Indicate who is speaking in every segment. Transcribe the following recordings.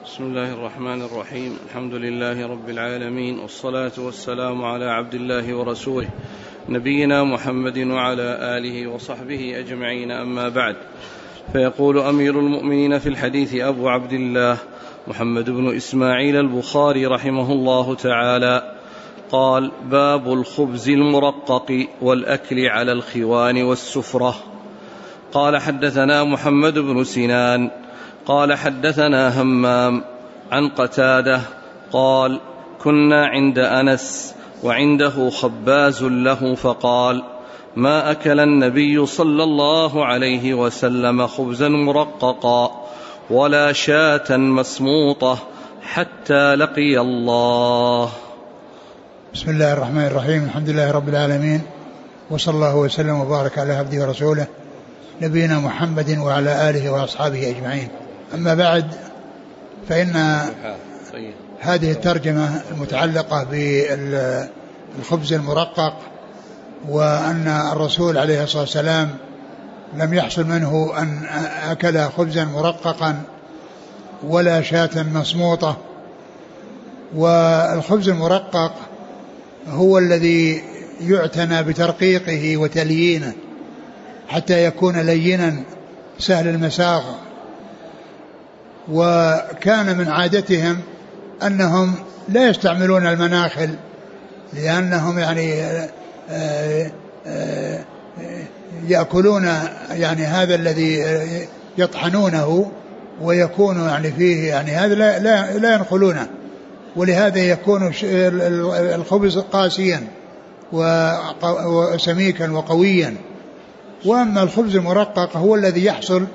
Speaker 1: بسم الله الرحمن الرحيم. الحمد لله رب العالمين، والصلاة والسلام على عبد الله ورسوله نبينا محمد وعلى آله وصحبه أجمعين، أما بعد. فيقول أمير المؤمنين في الحديث أبو عبد الله محمد بن إسماعيل البخاري رحمه الله تعالى قال: باب الخبز المرقق والأكل على الخوان والسفرة. قال: حدثنا محمد بن سنان قال: حدثنا همام عن قتادة قال: كنا عند أنس وعنده خباز له، فقال: ما أكل النبي صلى الله عليه وسلم خبزا مرققا ولا شاة مسموطة حتى لقي الله.
Speaker 2: بسم الله الرحمن الرحيم. الحمد لله رب العالمين، وصلى الله وسلم وبارك على عبده ورسوله نبينا محمد وعلى آله وأصحابه أجمعين. أما بعد، فإن هذه الترجمة المتعلقة بالخبز المرقق، وأن الرسول عليه الصلاة والسلام لم يحصل منه أن أكل خبزا مرققا ولا شاة مسموطة. والخبز المرقق هو الذي يعتنى بترقيقه وتليينه حتى يكون لينا سهل المساغ. وكان من عادتهم أنهم لا يستعملون المناخل، لأنهم يأكلون هذا الذي يطحنونه ويكون فيه هذا لا ينخلونه، ولهذا يكون الخبز قاسيا وسميكا وقويا. وأما الخبز المرقق هو الذي يحصل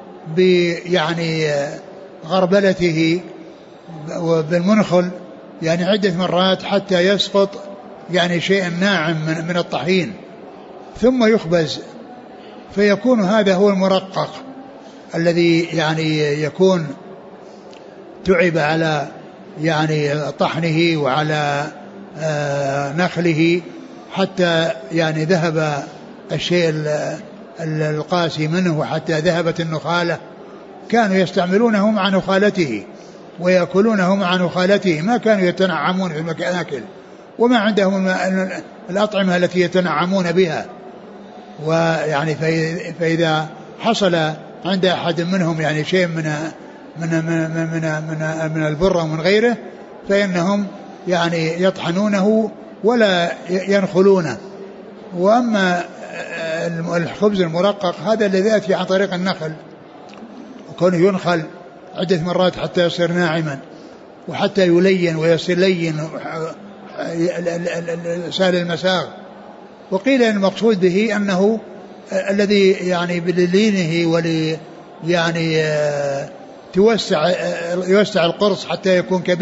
Speaker 2: غربلته بالمنخل عدة مرات حتى يسقط شيء ناعم من الطحين، ثم يخبز، فيكون هذا هو المرقق الذي يكون تعب على طحنه وعلى نخله حتى ذهب الشيء القاسي منه وحتى ذهبت النخالة. كانوا يستعملونه مع نخالته ويأكلونه مع نخالته، ما كانوا يتنعمون في المأكل، وما عندهم الأطعمة التي يتنعمون بها. فإذا حصل عند أحد منهم شيء من البر ومن غيره، فإنهم يطحنونه ولا ينخلونه. وأما الخبز المرقق هذا الذي يأتي عن طريق النخل، وكونه ينخل عدة مرات حتى يصير ناعما وحتى يلين ويصير لين سهل المساغ. وقيل المقصود به أنه الذي بلينه يوسع القرص حتى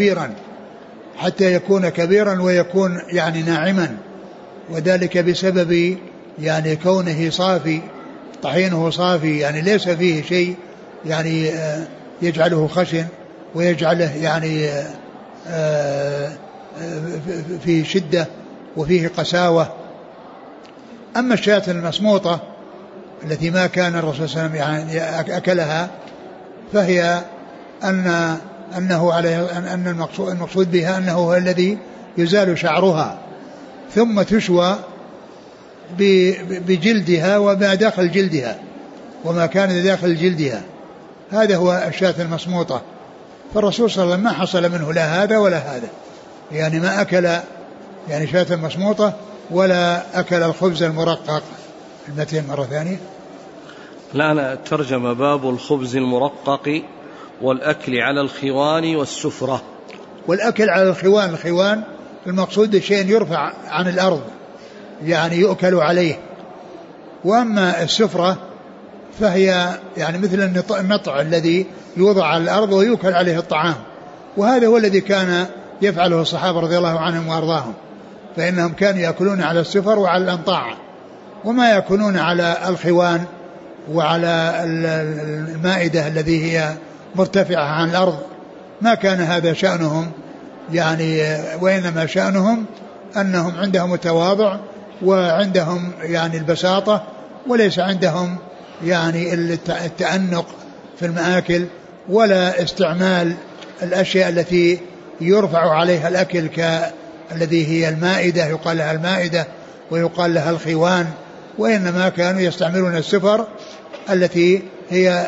Speaker 2: يكون كبيرا ويكون ناعما، وذلك بسبب كونه صافي، طحينه صافي، ليس فيه شيء يجعله خشن ويجعله فيه شدة وفيه قساوة. أما الشاة المسموطة التي ما كان الرسول صلى الله عليه وسلم أكلها، فهي أن المقصود بها أنه هو الذي يزال شعرها ثم تشوى بجلدها وما داخل جلدها وما كان داخل جلدها. هذا هو الشاة المسموطة. فالرسول صلى الله عليه وسلم ما حصل منه لا هذا ولا هذا، ما أكل شاة مسموطة ولا أكل الخبز المرقق. المتين مرة ثانية.
Speaker 1: الآن الترجمة: باب الخبز المرقق والأكل على الخوان والسفرة.
Speaker 2: والأكل على الخوان، الخوان المقصود شيء يرفع عن الأرض يؤكل عليه. وأما السفرة فهي مثل النطع الذي يوضع على الأرض ويؤكل عليه الطعام، وهذا هو الذي كان يفعله الصحابة رضي الله عنهم وأرضاهم، فإنهم كانوا يأكلون على السفر وعلى الأنطاع، وما يأكلون على الخوان وعلى المائدة الذي هي مرتفعة عن الأرض. ما كان هذا شأنهم، وإنما شأنهم أنهم عندهم التواضع وعندهم البساطة، وليس عندهم التأنق في المآكل ولا استعمال الأشياء التي يرفع عليها الأكل الذي هي المائدة، يقال لها المائدة ويقال لها الخوان، وإنما كانوا يستعملون السفر التي هي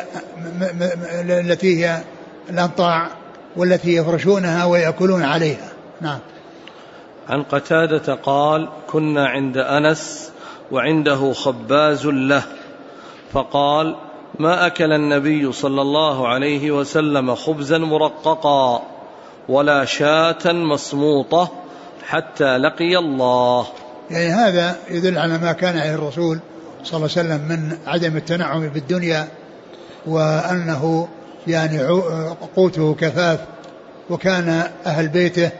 Speaker 2: الأنطاع والتي يفرشونها ويأكلون عليها. نعم.
Speaker 1: عن قتادة قال: كنا عند أنس وعنده خباز له، فقال: ما أكل النبي صلى الله عليه وسلم خبزا مرققا ولا شاة مصموطة حتى لقي الله.
Speaker 2: يعني هذا يدل على ما كان عليه الرسول صلى الله عليه وسلم من عدم التنعم بالدنيا، وأنه يعني قوته كفاف، وكان أهل بيته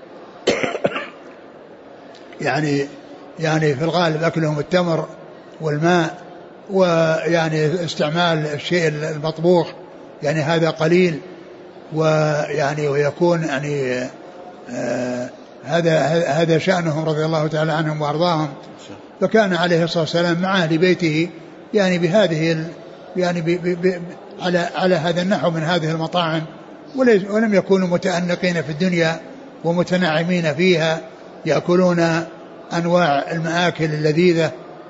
Speaker 2: يعني في الغالب أكلهم التمر والماء، ويعني استعمال الشيء المطبوخ يعني هذا قليل، ويعني ويكون يعني هذا شأنهم رضي الله تعالى عنهم وأرضاهم. فكان عليه الصلاة والسلام مع أهل بيته يعني بهذه يعني على هذا النحو من هذه المطاعم، ولم يكونوا متأنقين في الدنيا ومتنعمين فيها، يأكلون أنواع المآكل اللذيذة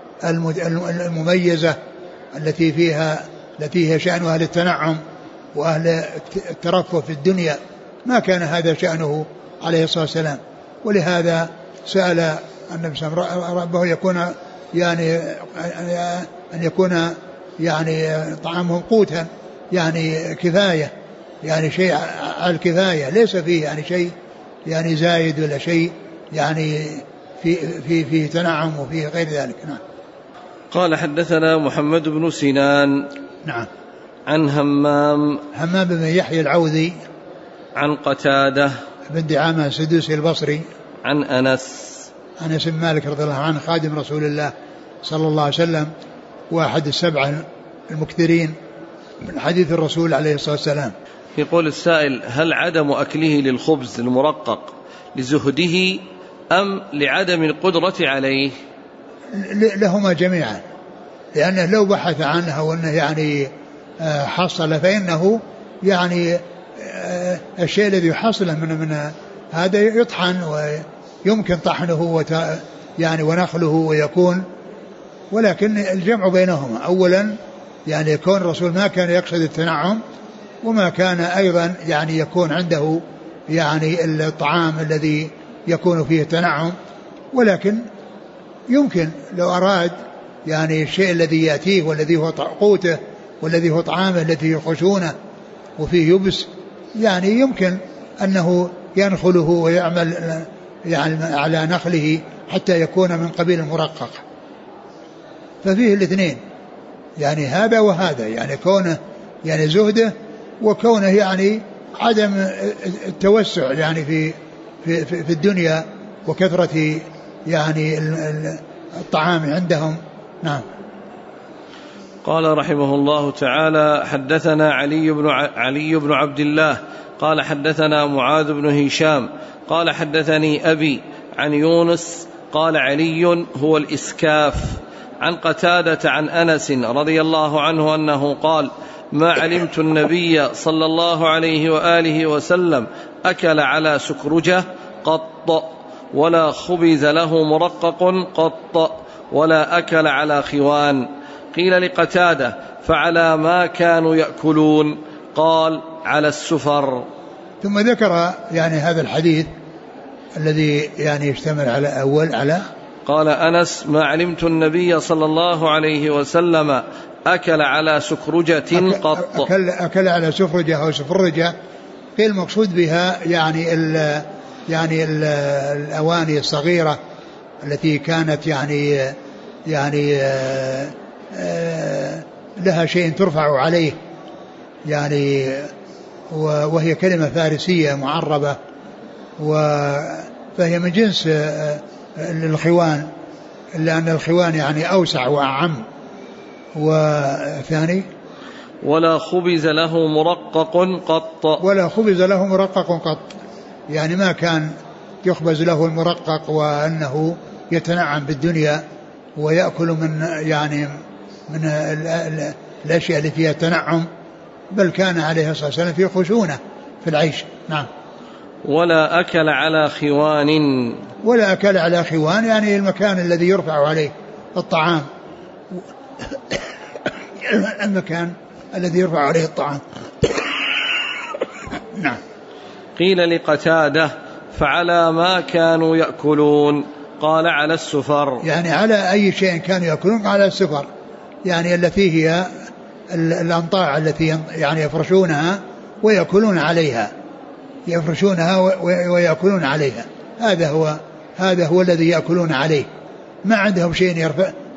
Speaker 2: المميزة التي هي شأن أهل التنعم وأهل الترفه في الدنيا. ما كان هذا شأنه عليه الصلاة والسلام، ولهذا سأل النبي صلى الله عليه وسلم ربه يكون يعني أن يكون يعني طعامهم قوتا يعني كفاية، يعني شيء على الكفاية، ليس فيه يعني شيء يعني زايد ولا شيء يعني في تنعم وفي غير ذلك. نعم.
Speaker 1: قال: حدثنا محمد بن سنان. نعم. عن همام
Speaker 2: بن يحيى العوذي.
Speaker 1: عن قتادة
Speaker 2: بن دعامة السدوسي البصري.
Speaker 1: عن أنس
Speaker 2: بن مالك رضي الله عنه خادم رسول الله صلى الله عليه وسلم، واحد السبعة المكثرين من حديث الرسول عليه الصلاة والسلام.
Speaker 1: يقول السائل: هل عدم أكله للخبز المرقق لزهده أم لعدم القدرة عليه؟
Speaker 2: لهما جميعا، لأنه لو بحث عنها وأنه يعني حصل، فإنه يعني الشيء الذي يحصله من هذا يطحن ويمكن طحنه يعني ونخله ويكون، ولكن الجمع بينهما أولا يعني يكون الرسول ما كان يقصد التنعم، وما كان أيضا يعني يكون عنده يعني الطعام الذي يكون فيه تنعم، ولكن يمكن لو أراد يعني الشيء الذي يأتيه والذي هو قوته والذي هو طعامه الذي فيه خشونة وفيه يبس، يعني يمكن أنه ينخله ويعمل يعني على نخله حتى يكون من قبيل المرقق. ففيه الاثنين يعني هذا وهذا، يعني كونه يعني زهده وكونه يعني عدم التوسع يعني في الدنيا وكثرة يعني الطعام عندهم. نعم.
Speaker 1: قال رحمه الله تعالى: حدثنا علي بن عبد الله قال حدثنا معاذ بن هشام قال حدثني أبي عن يونس قال: علي هو الإسكاف. عن قتادة عن أنس رضي الله عنه أنه قال: ما علمت النبي صلى الله عليه وآله وسلم أكل على سكرجة قط، ولا خبز له مرقق قط، ولا أكل على خوان. قيل لقتادة: فعلى ما كانوا يأكلون؟ قال: على السفر.
Speaker 2: ثم ذكر يعني هذا الحديث الذي يعني يشتمل على
Speaker 1: قال أنس: ما علمت النبي صلى الله عليه وسلم أكل على سكرجة قط.
Speaker 2: أكل على سفرجة أو سفرجة، قيل المقصود بها يعني الأواني الصغيرة التي كانت يعني لها شيء ترفع عليه، يعني وهي كلمة فارسية معربة، فهي من جنس الخوان، إلا أن الخوان يعني أوسع وأعم. وثاني:
Speaker 1: ولا خبز له مرقق قط.
Speaker 2: ولا خبز له مرقق قط، يعني ما كان يخبز له المرقق وأنه يتنعم بالدنيا ويأكل من الأشياء التي فيها تنعم، بل كان عليه الصلاة والسلام في خشونة في العيش. نعم.
Speaker 1: ولا أكل على خوان.
Speaker 2: ولا أكل على خوان يعني المكان الذي يرفع عليه الطعام المكان الذي يرفع عليه الطعام. نعم.
Speaker 1: قيل لقتادة فعلى ما كانوا يأكلون؟ قال على السفر.
Speaker 2: يعني على أي شيء كانوا يأكلون؟ على السفر، يعني التي هي الأنطاع التي يعني يفرشونها ويأكلون عليها، يفرشونها ويأكلون عليها. هذا هو الذي يأكلون عليه. ما عندهم شيء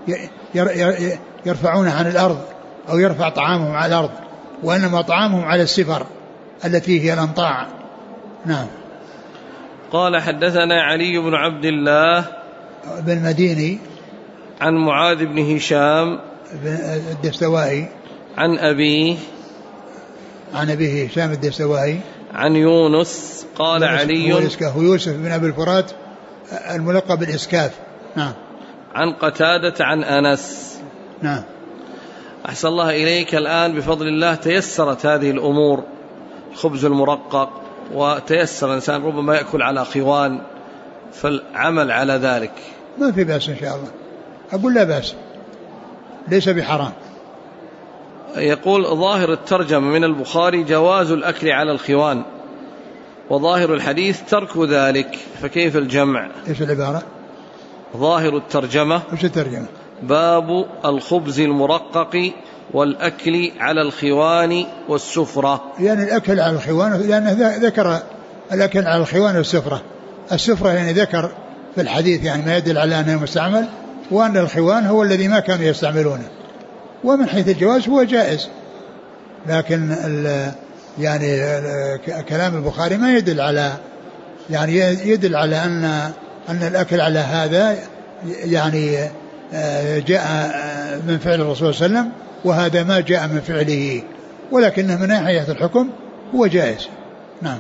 Speaker 2: يرفعونه عن الأرض أو يرفع طعامهم على الأرض، وإنما طعامهم على السفر التي هي الأنطاع. نعم.
Speaker 1: قال حدثنا علي بن عبد الله
Speaker 2: بن مديني
Speaker 1: عن معاذ بن هشام
Speaker 2: الدستوائي
Speaker 1: عن أبيه
Speaker 2: هشام الدستوائي
Speaker 1: عن يونس قال علي
Speaker 2: هو يوسف بن أبي الفرات الملقب بالإسكاف. نعم.
Speaker 1: عن قتادة عن أنس.
Speaker 2: نعم.
Speaker 1: أحسن الله إليك. الآن بفضل الله تيسرت هذه الأمور، الخبز المرقق، وتيسر الإنسان ربما يأكل على خوان، فالعمل على ذلك
Speaker 2: ما في بأس إن شاء الله. أقول لا بأس، ليس بحرام.
Speaker 1: يقول ظاهر الترجمة من البخاري جواز الأكل على الخوان، وظاهر الحديث ترك ذلك، فكيف الجمع؟
Speaker 2: إيش العبارة؟
Speaker 1: ظاهر الترجمة
Speaker 2: إيش الترجمة؟
Speaker 1: باب الخبز المرقق والأكل على الخوان والسفرة.
Speaker 2: يعني الأكل على الخوان، لأنه ذكر الأكل على الخوان والسفرة. السفرة يعني ذكر في الحديث يعني ما يدل على أنه مستعمل، وأن الخوان هو الذي ما كانوا يستعملونه. ومن حيث الجواز هو جائز، لكن يعني كلام البخاري ما يدل على، يعني يدل على أن الأكل على هذا يعني جاء من فعل الرسول صلى الله عليه وسلم، وهذا ما جاء من فعله، ولكنه من ناحية الحكم هو جائز. نعم.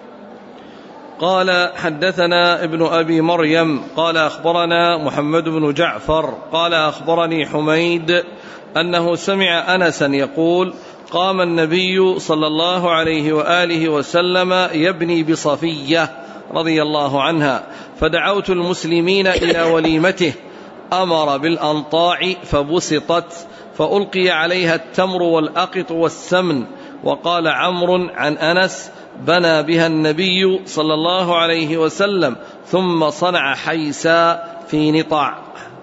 Speaker 1: قال حدثنا ابن أبي مريم قال أخبرنا محمد بن جعفر قال أخبرني حميد أنه سمع أنسا يقول قام النبي صلى الله عليه وآله وسلم يبني بصفية رضي الله عنها، فدعوت المسلمين إلى وليمته، أمر بالأنطاع فبسطت فألقي عليها التمر والأقط والسمن. وقال عمرو عن أنس بنى بها النبي صلى الله عليه وسلم ثم صنع حيسا في نطاع.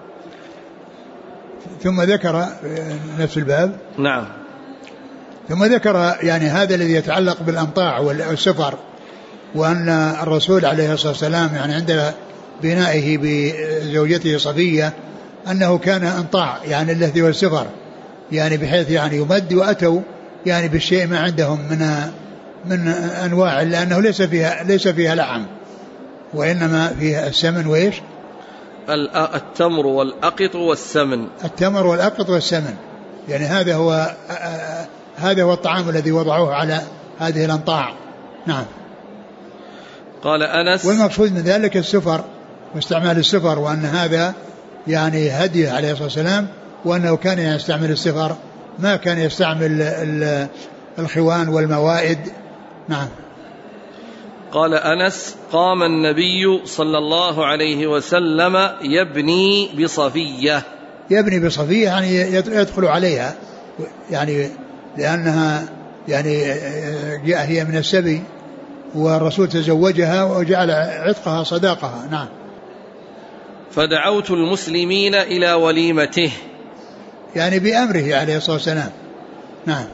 Speaker 2: ثم ذكر نفس الباب.
Speaker 1: نعم.
Speaker 2: ثم ذكر يعني هذا الذي يتعلق بالأنطاع والسفر، وأن الرسول عليه الصلاة والسلام يعني عند بنائه بزوجته صفية أنه كان أنطاع يعني الذي هو السفر، يعني بحيث يعني يمد، وأتوا يعني بالشيء ما عندهم من أنواع، لأنه ليس فيها لحم، وإنما فيها السمن وإيش؟
Speaker 1: التمر والأقط والسمن.
Speaker 2: التمر والأقط والسمن، يعني هذا هو الطعام الذي وضعوه على هذه الأنطاع. نعم.
Speaker 1: قال أنس
Speaker 2: والمقصود من ذلك السفر واستعمال السفر، وأن هذا يعني هدي عليه الصلاة والسلام، وأنه كان يستعمل السفر، ما كان يستعمل الخوان والموائد. نعم.
Speaker 1: قال أنس قام النبي صلى الله عليه وسلم يبني بصفية.
Speaker 2: يبني بصفية يعني يدخل عليها، يعني لأنها يعني هي من السبي، والرسول تزوجها وجعل عتقها صداقها. نعم.
Speaker 1: فدعوت المسلمين إلى وليمته، يعني
Speaker 2: بأمره عليه الصلاة والسلام. نعم.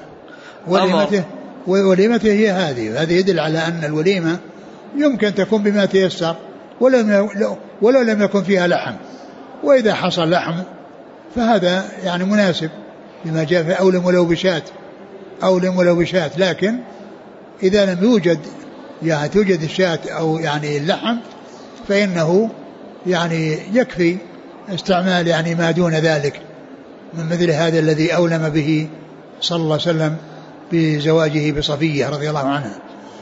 Speaker 2: وليمته هي هذه يدل على أن الوليمة يمكن تكون بما تيسر ولو لم يكن فيها لحم، وإذا حصل لحم فهذا يعني مناسب بما جاء في أولم ولو بشاة، لكن إذا لم يوجد يعني توجد الشاة أو يعني اللحم، فإنه يعني يكفي استعمال يعني ما دون ذلك من مثل هذا الذي أولم به صلى الله عليه وسلم بزواجه بصفية رضي الله عنها.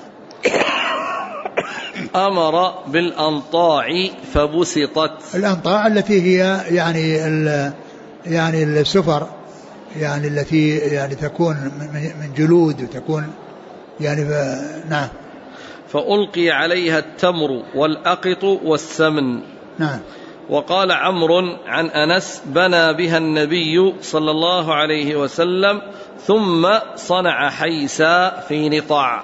Speaker 1: أمر بالأنطاع فبسطت.
Speaker 2: الأنطاع التي هي يعني السفر، يعني التي يعني تكون من جلود، وتكون يعني نعم.
Speaker 1: فألقي عليها التمر والأقط والسمن.
Speaker 2: نعم.
Speaker 1: وقال عمرو عن أنس بنى بها النبي صلى الله عليه وسلم ثم صنع حيسا في نطاع.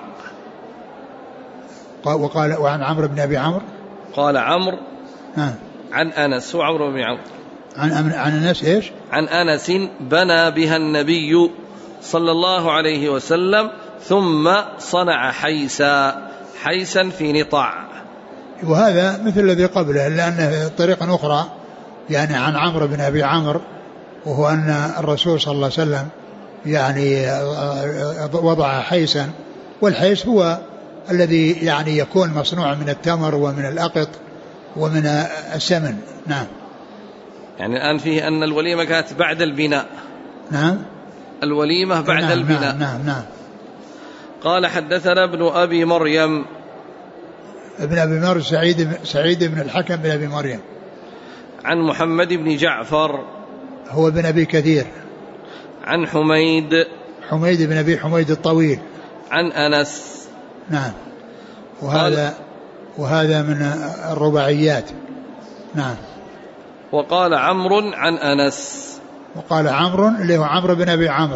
Speaker 2: وقال وعن عمرو بن أبي عمرو
Speaker 1: قال عمرو
Speaker 2: نعم
Speaker 1: عن أنس، هو عمرو بن عمرو
Speaker 2: عن أنس إيش؟
Speaker 1: عن أنس بنى بها النبي صلى الله عليه وسلم ثم صنع حيسا في نطاع.
Speaker 2: وهذا مثل الذي قبله لأنه طريقة أخرى يعني عن عمرو بن أبي عمرو، وهو أن الرسول صلى الله عليه وسلم يعني وضع حيسا، والحيس هو الذي يعني يكون مصنوع من التمر ومن الأقط ومن السمن. نعم.
Speaker 1: يعني الآن فيه أن الوليمة كانت بعد البناء.
Speaker 2: نعم.
Speaker 1: الوليمة بعد البناء.
Speaker 2: نعم.
Speaker 1: قال حدثنا ابن أبي مريم.
Speaker 2: ابن أبي مريم سعيد بن الحكم بن أبي مريم.
Speaker 1: عن محمد بن جعفر
Speaker 2: هو بن أبي كثير.
Speaker 1: عن حميد
Speaker 2: بن أبي حميد الطويل.
Speaker 1: عن أنس.
Speaker 2: نعم. وهذا من الرباعيات. نعم.
Speaker 1: وقال عمرو عن أنس.
Speaker 2: وقال عمرو اللي هو عمرو بن أبي عمرو.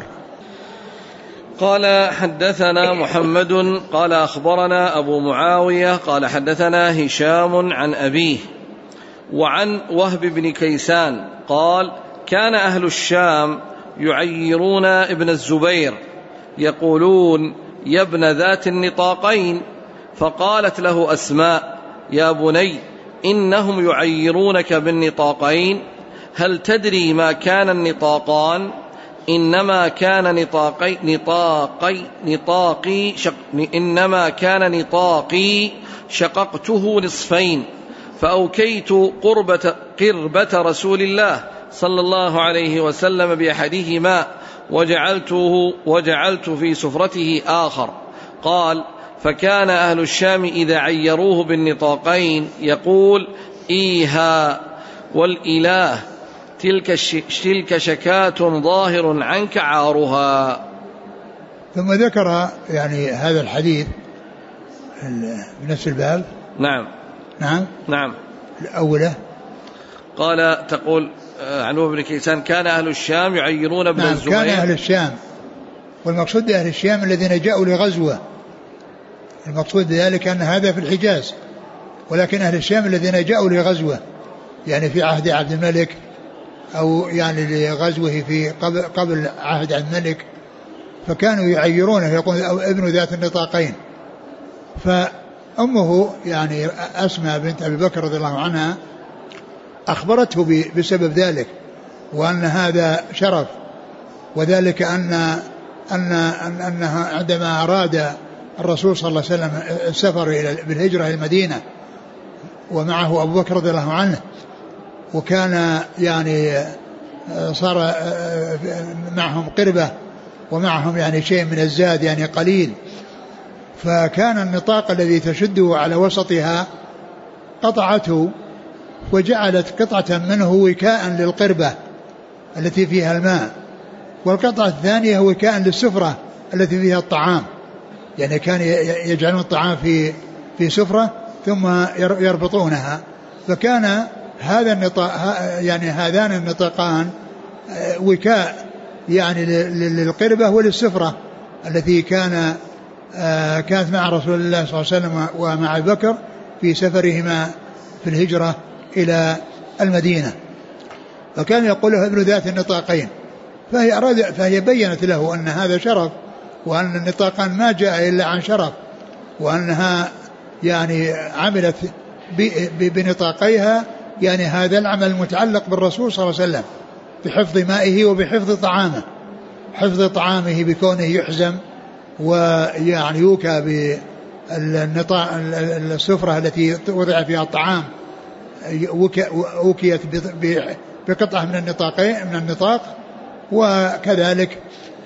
Speaker 1: قال حدثنا محمد قال أخبرنا أبو معاوية قال حدثنا هشام عن أبيه وعن وهب بن كيسان قال كان أهل الشام يعيرون ابن الزبير يقولون يا ابن ذات النطاقين، فقالت له أسماء يا بني إنهم يعيرونك بالنطاقين، هل تدري ما كان النطاقان؟ إنما كان نطاقي شققته نصفين فأوكيت قربة رسول الله صلى الله عليه وسلم بأحدهما وجعلت في سفرته آخر. قال فكان أهل الشام إذا عيروه بالنطاقين يقول إيها والإله تلك شكاة ظاهر عنك عارها.
Speaker 2: ثم ذكر يعني هذا الحديث بنفس الباب. نعم. الأولى
Speaker 1: قال تقول عن ابن كيسان كان أهل الشام يعيرون ابن الزبير.
Speaker 2: كان أهل الشام، والمقصود بأهل الشام الذين جاءوا لغزوة، المقصود ذلك أن هذا في الحجاز، ولكن أهل الشام الذين جاءوا لغزوة يعني في عهد عبد الملك أو يعني لغزوه في قبل عهد عبد الملك، فكانوا يعيرونه يقول ابن ذات النطاقين. فأمه يعني أسماء بنت أبي بكر رضي الله عنها أخبرته بسبب ذلك، وأن هذا شرف، وذلك أنها عندما أراد الرسول صلى الله عليه وسلم السفر بالهجرة إلى المدينة ومعه أبو بكر رضي الله عنه، وكان يعني صار معهم قربة ومعهم يعني شيء من الزاد يعني قليل، فكان النطاق الذي تشده على وسطها قطعته وجعلت قطعة منه وكاء للقربة التي فيها الماء، والقطعة الثانية وكاء للسفرة التي فيها الطعام، يعني كان يجعلون الطعام في سفرة ثم يربطونها. فكان هذا النطاق يعني هذان النطاقان وكاء يعني للقربة وللسفرة التي كانت مع رسول الله صلى الله عليه وسلم ومع بكر في سفرهما في الهجرة إلى المدينة. فكان يقول له ابن ذات النطاقين، فهي بيّنت له أن هذا شرف، وأن النطاقان ما جاء إلا عن شرف، وأنها يعني عملت بنطاقيها يعني هذا العمل المتعلق بالرسول صلى الله عليه وسلم بحفظ مائه وبحفظ طعامه، حفظ طعامه بكونه يحزم ويعني يوكى بالسفرة التي وضع فيها الطعام، وكيت بقطعة من النطاق، وكذلك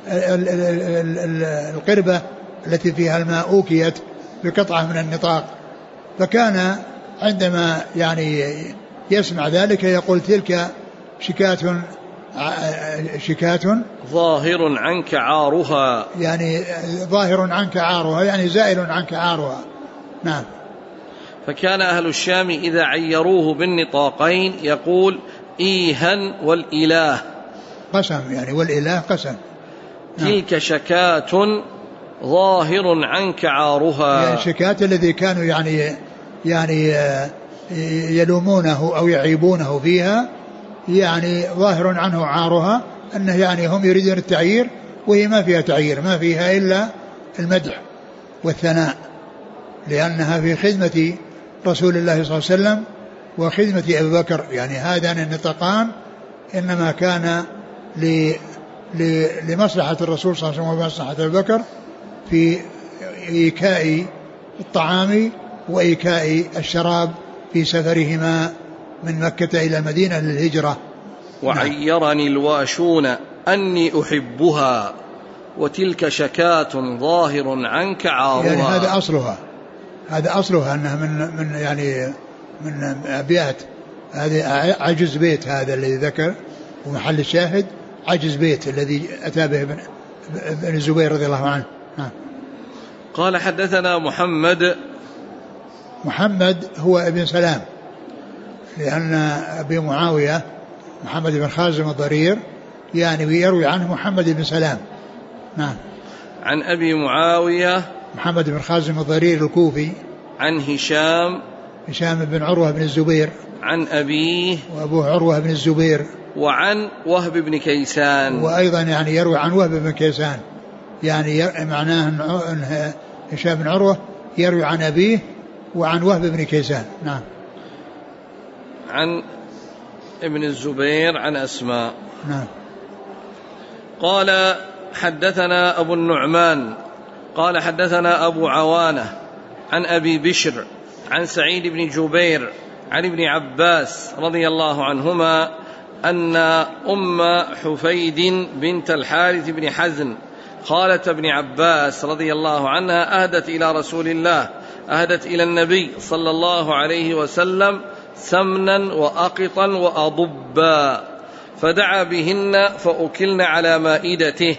Speaker 2: القربة التي فيها الماء أوكيت بقطعة من النطاق. فكان عندما يعني يسمع ذلك يقول تلك شكاة شكات
Speaker 1: ظاهر عنك عارها،
Speaker 2: يعني ظاهر عنك عارها يعني زائل عنك عارها. نعم.
Speaker 1: فكان أهل الشام إذا عيروه بالنطاقين يقول إيها والإله، قسم
Speaker 2: يعني والإله قسم.
Speaker 1: تلك شكات ظاهر عنك عارها،
Speaker 2: يعني شكات الذي كانوا يعني يلومونه أو يعيبونه فيها، يعني ظاهر عنه عارها، أنه يعني هم يريدون التعيير وهي ما فيها تعيير، ما فيها إلا المدح والثناء، لأنها في خدمة رسول الله صلى الله عليه وسلم وخدمة أبي بكر. يعني هذان النطقان إنما كان لمصلحة الرسول صلى الله عليه وسلم ومصلحة أبي بكر في إيكاء الطعام وإيكاء الشراب في سفرهما من مكة إلى المدينة للهجرة.
Speaker 1: وعيرني الواشون أني أحبها وتلك شكات ظاهر عنك عارها،
Speaker 2: يعني هذا أصلها أنها من يعني من أبيات، هذا عجز بيت هذا الذي ذكر، ومحل الشاهد عجز بيت الذي أتى به ابن الزبير رضي الله عنه.
Speaker 1: قال حدثنا محمد
Speaker 2: هو ابن سلام، لأن أبي معاوية محمد بن خازم الضرير يعني يروي عنه محمد بن سلام. نعم.
Speaker 1: عن أبي معاوية
Speaker 2: محمد بن خازم الضرير الكوفي،
Speaker 1: عن هشام
Speaker 2: بن عروة بن الزبير،
Speaker 1: عن أبيه
Speaker 2: وأبوه عروة بن الزبير،
Speaker 1: وعن وهب بن كيسان،
Speaker 2: وأيضا يعني يروي عن وهب بن كيسان، يعني معناه أن هشام بن عروة يروي عن أبيه وعن وهب بن كيسان. نعم.
Speaker 1: عن ابن الزبير عن أسماء.
Speaker 2: نعم.
Speaker 1: قال حدثنا أبو النعمان قال حدثنا أبو عوانة عن أبي بشر عن سعيد بن جبير عن ابن عباس رضي الله عنهما أن أم حفيد بنت الحارث بن حزن خالة ابن عباس رضي الله عنها أهدت إلى النبي صلى الله عليه وسلم سمنا وأقطا وأضبا، فدعا بهن فأكلن على مائدته،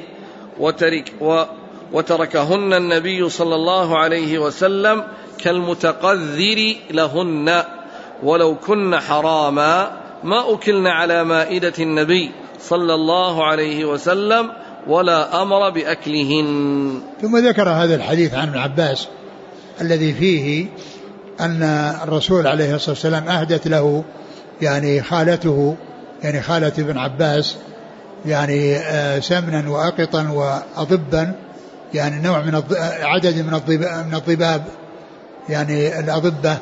Speaker 1: وتركهن النبي صلى الله عليه وسلم كالمتقذر لهن، ولو كن حراما ما أكلن على مائدة النبي صلى الله عليه وسلم ولا أمر بأكلهن.
Speaker 2: ثم ذكر هذا الحديث عن ابن عباس الذي فيه أن الرسول عليه الصلاة والسلام أهدت له يعني خالته، يعني خالة ابن عباس، يعني سمنا وأقطا وأضبا، يعني نوع من عدد من الضباب، يعني الأضبة.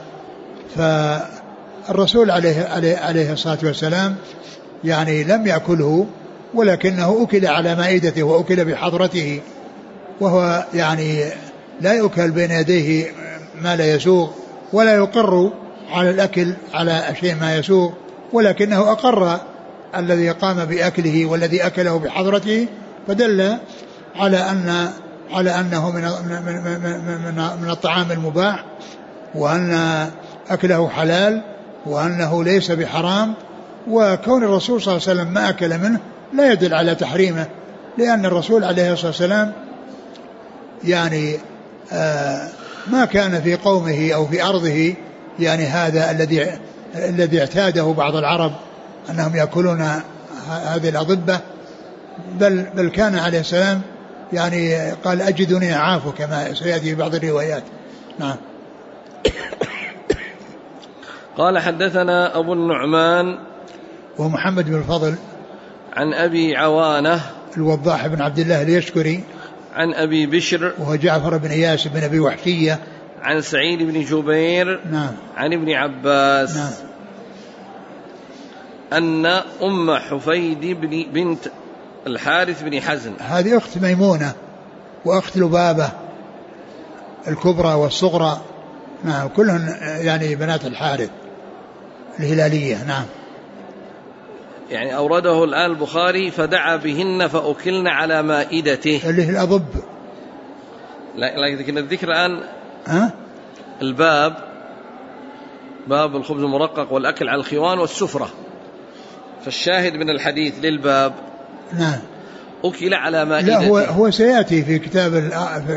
Speaker 2: فالرسول عليه الصلاة والسلام يعني لم يأكله، ولكنه أكل على مائدته وأكل بحضرته، وهو يعني لا يؤكل بين يديه ما لا يسوغ، ولا يقر على الأكل على شيء ما يسوغ، ولكنه أقر الذي قام بأكله والذي أكله بحضرته، فدل على أنه من الطعام المباح، وأن أكله حلال، وأنه ليس بحرام. وكون الرسول صلى الله عليه وسلم ما أكل منه لا يدل على تحريمه، لأن الرسول عليه الصلاة والسلام يعني ما كان في قومه أو في أرضه يعني هذا الذي اعتاده بعض العرب أنهم يأكلون هذه الأضبة، بل كان عليه السلام يعني قال أجدني أعافه كما سيأتي في بعض الروايات. نعم.
Speaker 1: قال حدثنا أبو النعمان
Speaker 2: ومحمد بن الفضل
Speaker 1: عن أبي عوانة
Speaker 2: الوضاح بن عبد الله اليشكري
Speaker 1: عن أبي بشر
Speaker 2: وهو جعفر بن إياس بن أبي وحشية
Speaker 1: عن سعيد بن جبير
Speaker 2: نعم.
Speaker 1: عن ابن عباس
Speaker 2: نعم.
Speaker 1: أن أم حفيد بنت الحارث بن حزن،
Speaker 2: هذه أخت ميمونة وأخت لبابة الكبرى والصغرى، نعم، كلهن يعني بنات الحارث الهلالية. نعم.
Speaker 1: يعني أورده الآن البخاري فدعا بهن فأكلن على مائدته،
Speaker 2: اللي هي الأضب.
Speaker 1: لكن الذكر الآن الباب باب الخبز المرقق والأكل على الخوان والسفرة، فالشاهد من الحديث للباب
Speaker 2: نعم
Speaker 1: أكل على مائدته.
Speaker 2: لا هو سيأتي في كتاب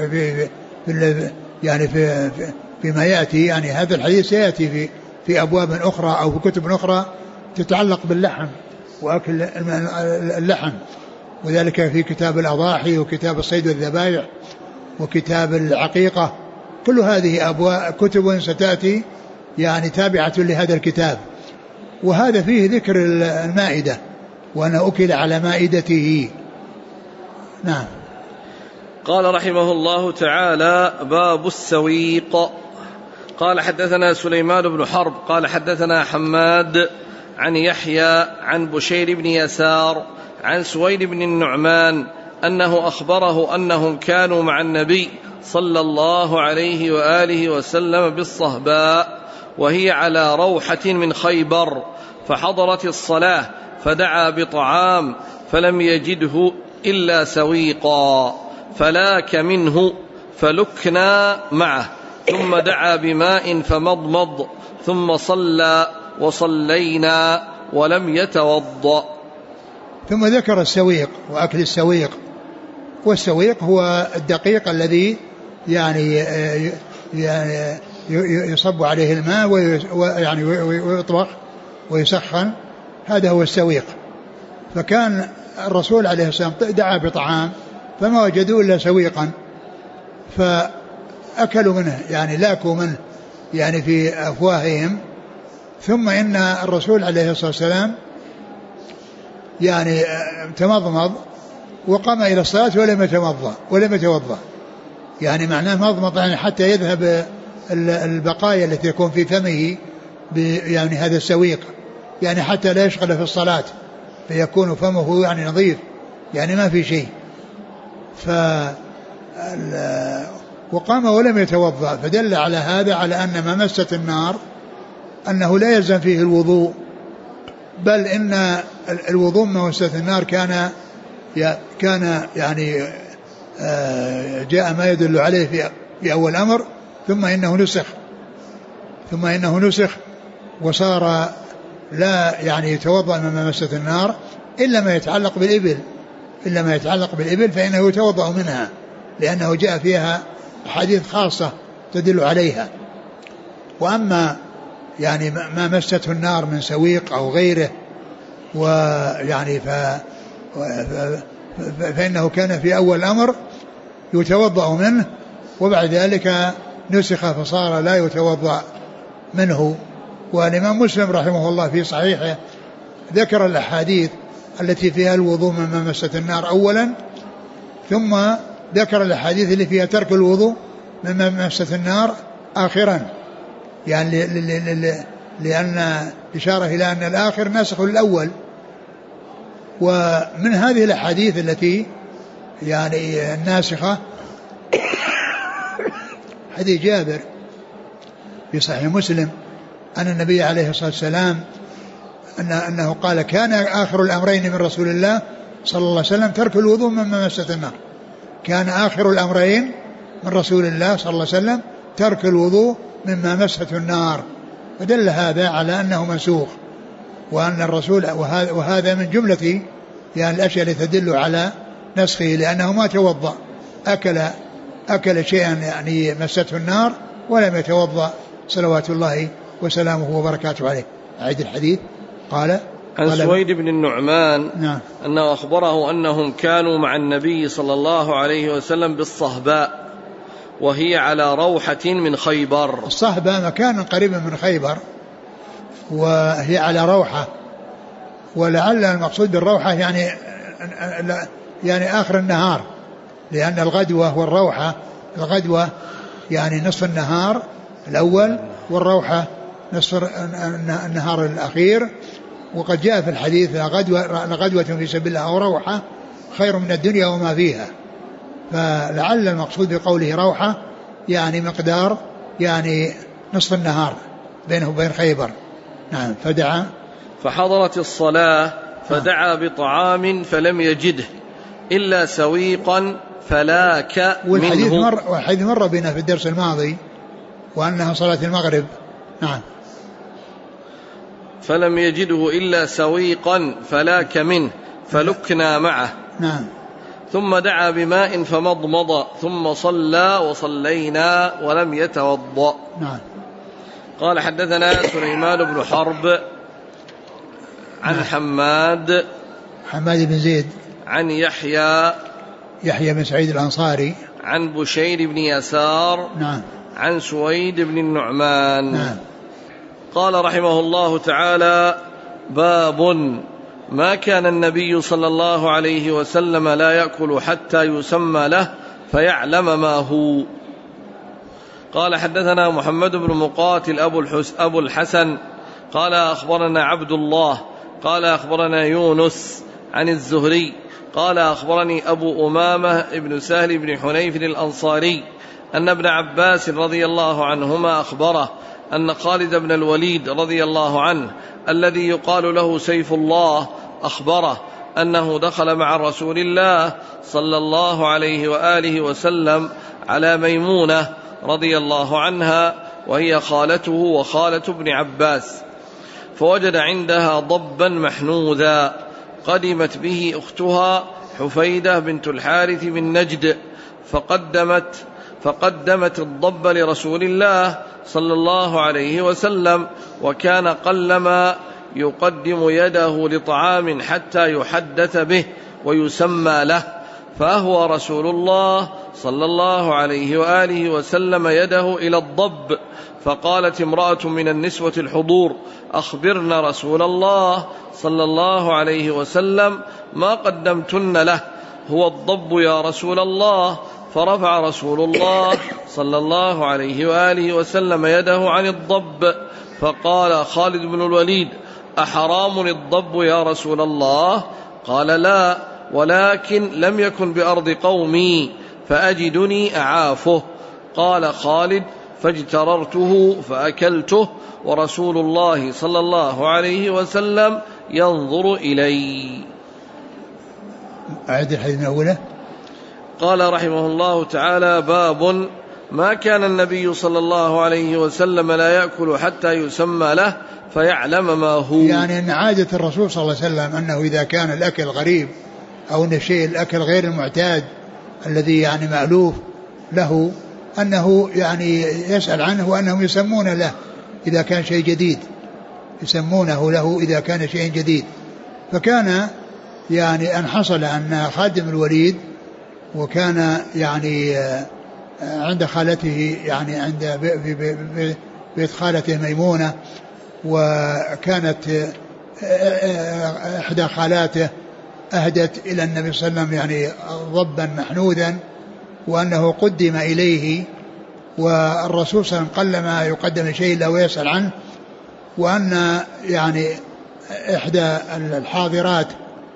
Speaker 2: يعني فيما يأتي، يعني هذا الحديث سيأتي في أبواب أخرى أو في كتب أخرى تتعلق باللحم وأكل اللحم، وذلك في كتاب الأضاحي وكتاب الصيد والذبائح وكتاب العقيقة. كل هذه أبواب كتب ستأتي يعني تابعة لهذا الكتاب، وهذا فيه ذكر المائدة وأنا أكل على مائدته. نعم.
Speaker 1: قال رحمه الله تعالى: باب السويق. قال حدثنا سليمان بن حرب قال حدثنا حماد عن يحيى عن بشير بن يسار عن سويد بن النعمان أنه أخبره أنهم كانوا مع النبي صلى الله عليه وآله وسلم بالصهباء وهي على روحة من خيبر، فحضرت الصلاة فدعا بطعام فلم يجده إلا سويقا، فلاك منه فلكنا معه، ثم دعا بماء فمضمض، ثم صلى وصلينا ولم يتوضأ.
Speaker 2: ثم ذكر السويق وأكل السويق. والسويق هو الدقيق الذي يعني يصب عليه الماء ويعني ويطبخ ويسخن، هذا هو السويق. فكان الرسول عليه السلام دعا بطعام فما وجدوا إلا سويقا، فأكلوا منه يعني لاكوا منه يعني في أفواههم. ثم إن الرسول عليه الصلاة والسلام يعني تمضمض وقام إلى الصلاة ولم يتوضأ، يعني معناه مضمض يعني حتى يذهب البقايا التي يكون في فمه يعني هذا السويق، يعني حتى لا يشغل في الصلاة فيكون فمه يعني نظيف يعني ما في شيء. وقام ولم يتوضأ، فدل على هذا على أن ما مست النار أنه لا يلزم فيه الوضوء، بل إن الوضوء ما مست النار كان يعني جاء ما يدل عليه في أول أمر، ثم إنه نسخ وصار لا يعني يتوضأ مما مست النار إلا ما يتعلق بالإبل فإنه يتوضأ منها، لأنه جاء فيها حديث خاصة تدل عليها. وأما يعني ما مسته النار من سويق أو غيره ويعني فإنه كان في أول الأمر يتوضأ منه، وبعد ذلك نسخ فصار لا يتوضأ منه. والإمام مسلم رحمه الله في صحيحه ذكر الأحاديث التي فيها الوضوء مما مست النار أولا، ثم ذكر الأحاديث اللي فيها ترك الوضوء مما مست النار آخرا، يعني لأن إشارة إلى أن الآخر ناسخ الأول. ومن هذه الأحاديث التي يعني الناسخة حديث جابر في صحيح مسلم أن النبي عليه الصلاة والسلام أنه قال: كان آخر الأمرين من رسول الله صلى الله عليه وسلم ترك الوضوء مما مست النار. كان آخر الأمرين من رسول الله صلى الله عليه وسلم ترك الوضوء مما مسته النار، فدل هذا على أنه منسوخ، وأن الرسول وهذا من جملة يعني الأشياء التي تدل على نسخه، لأنه ما توضأ، أكل شيئا يعني مسته النار ولم يتوضأ صلوات الله وسلامه وبركاته عليه. أعيد الحديث. قال
Speaker 1: عن سويد بن النعمان
Speaker 2: نعم.
Speaker 1: أنه أخبره أنهم كانوا مع النبي صلى الله عليه وسلم بالصهباء وهي على روحة من خيبر.
Speaker 2: الصهباء مكان قريب من خيبر وهي على روحة، ولعل المقصود بالروحة يعني آخر النهار، لأن الغدوة والروحة، الغدوة يعني نصف النهار الأول والروحة نصف النهار الأخير. وقد جاء في الحديث: لغدوة في سبيل الله أو روحة خير من الدنيا وما فيها. فلعل المقصود بقوله روحة يعني مقدار يعني نصف النهار بينه وبين خيبر. نعم. فدعا
Speaker 1: فحضرت الصلاة فدعا بطعام فلم يجده إلا سويقا فلاك منه.
Speaker 2: والحديث مر بنا في الدرس الماضي وأنها صلاة المغرب. نعم.
Speaker 1: فلم يجده إلا سويقا فلاك منه فلكنا معه.
Speaker 2: نعم.
Speaker 1: ثم دعا بماء فمضمض ثم صلى وصلينا ولم يتوضأ.
Speaker 2: نعم.
Speaker 1: قال حدثنا سليمان بن حرب عن حماد
Speaker 2: بن زيد
Speaker 1: عن يحيى
Speaker 2: بن سعيد الأنصاري
Speaker 1: عن بشير بن يسار
Speaker 2: نعم
Speaker 1: عن سويد بن النعمان
Speaker 2: نعم.
Speaker 1: قال رحمه الله تعالى: باب ما كان النبي صلى الله عليه وسلم لا يأكل حتى يسمى له فيعلم ما هو. قال حدثنا محمد بن مقاتل أبو الحسن قال أخبرنا عبد الله قال أخبرنا يونس عن الزهري قال أخبرني أبو أمامة ابن سهل بن حنيف الأنصاري أن ابن عباس رضي الله عنهما أخبره أن خالد بن الوليد رضي الله عنه الذي يقال له سيف الله أخبره أنه دخل مع رسول الله صلى الله عليه وآله وسلم على ميمونة رضي الله عنها وهي خالته وخالة ابن عباس، فوجد عندها ضبا محنوذا قدمت به أختها حفيدة بنت الحارث بن نجد، فقدمت الضب لرسول الله صلى الله عليه وسلم، وكان قلما يقدم يده لطعام حتى يحدث به ويسمى له، فأهوى رسول الله صلى الله عليه وآله وسلم يده إلى الضب، فقالت امرأة من النسوة الحضور: أخبرنا رسول الله صلى الله عليه وسلم ما قدمتن له، هو الضب يا رسول الله. فرفع رسول الله صلى الله عليه وآله وسلم يده عن الضب، فقال خالد بن الوليد: أحرام الضب يا رسول الله؟ قال: لا، ولكن لم يكن بأرض قومي فأجدني أعافه. قال خالد: فاجتررته فأكلته ورسول الله صلى الله عليه وسلم ينظر إلي.
Speaker 2: أعد الحديث من أوله.
Speaker 1: قال رحمه الله تعالى: باب ما كان النبي صلى الله عليه وسلم لا يأكل حتى يسمى له فيعلم ما هو.
Speaker 2: يعني أن عادة الرسول صلى الله عليه وسلم أنه إذا كان الأكل غريب أو أن الشيء الأكل غير المعتاد الذي يعني مألوف له أنه يعني يسأل عنه وأنهم يسمون له إذا كان شيء جديد، يسمونه له إذا كان شيء جديد. فكان يعني أن حصل أن خادم الوليد وكان يعني عند خالته، يعني عند بيت خالته ميمونة، وكانت إحدى خالاته أهدت إلى النبي صلى الله عليه وسلم يعني ضبا محنوذا، وأنه قدم إليه، والرسول صلى الله عليه وسلم قلما يقدم شيء له ويسأل عنه، وأن يعني إحدى الحاضرات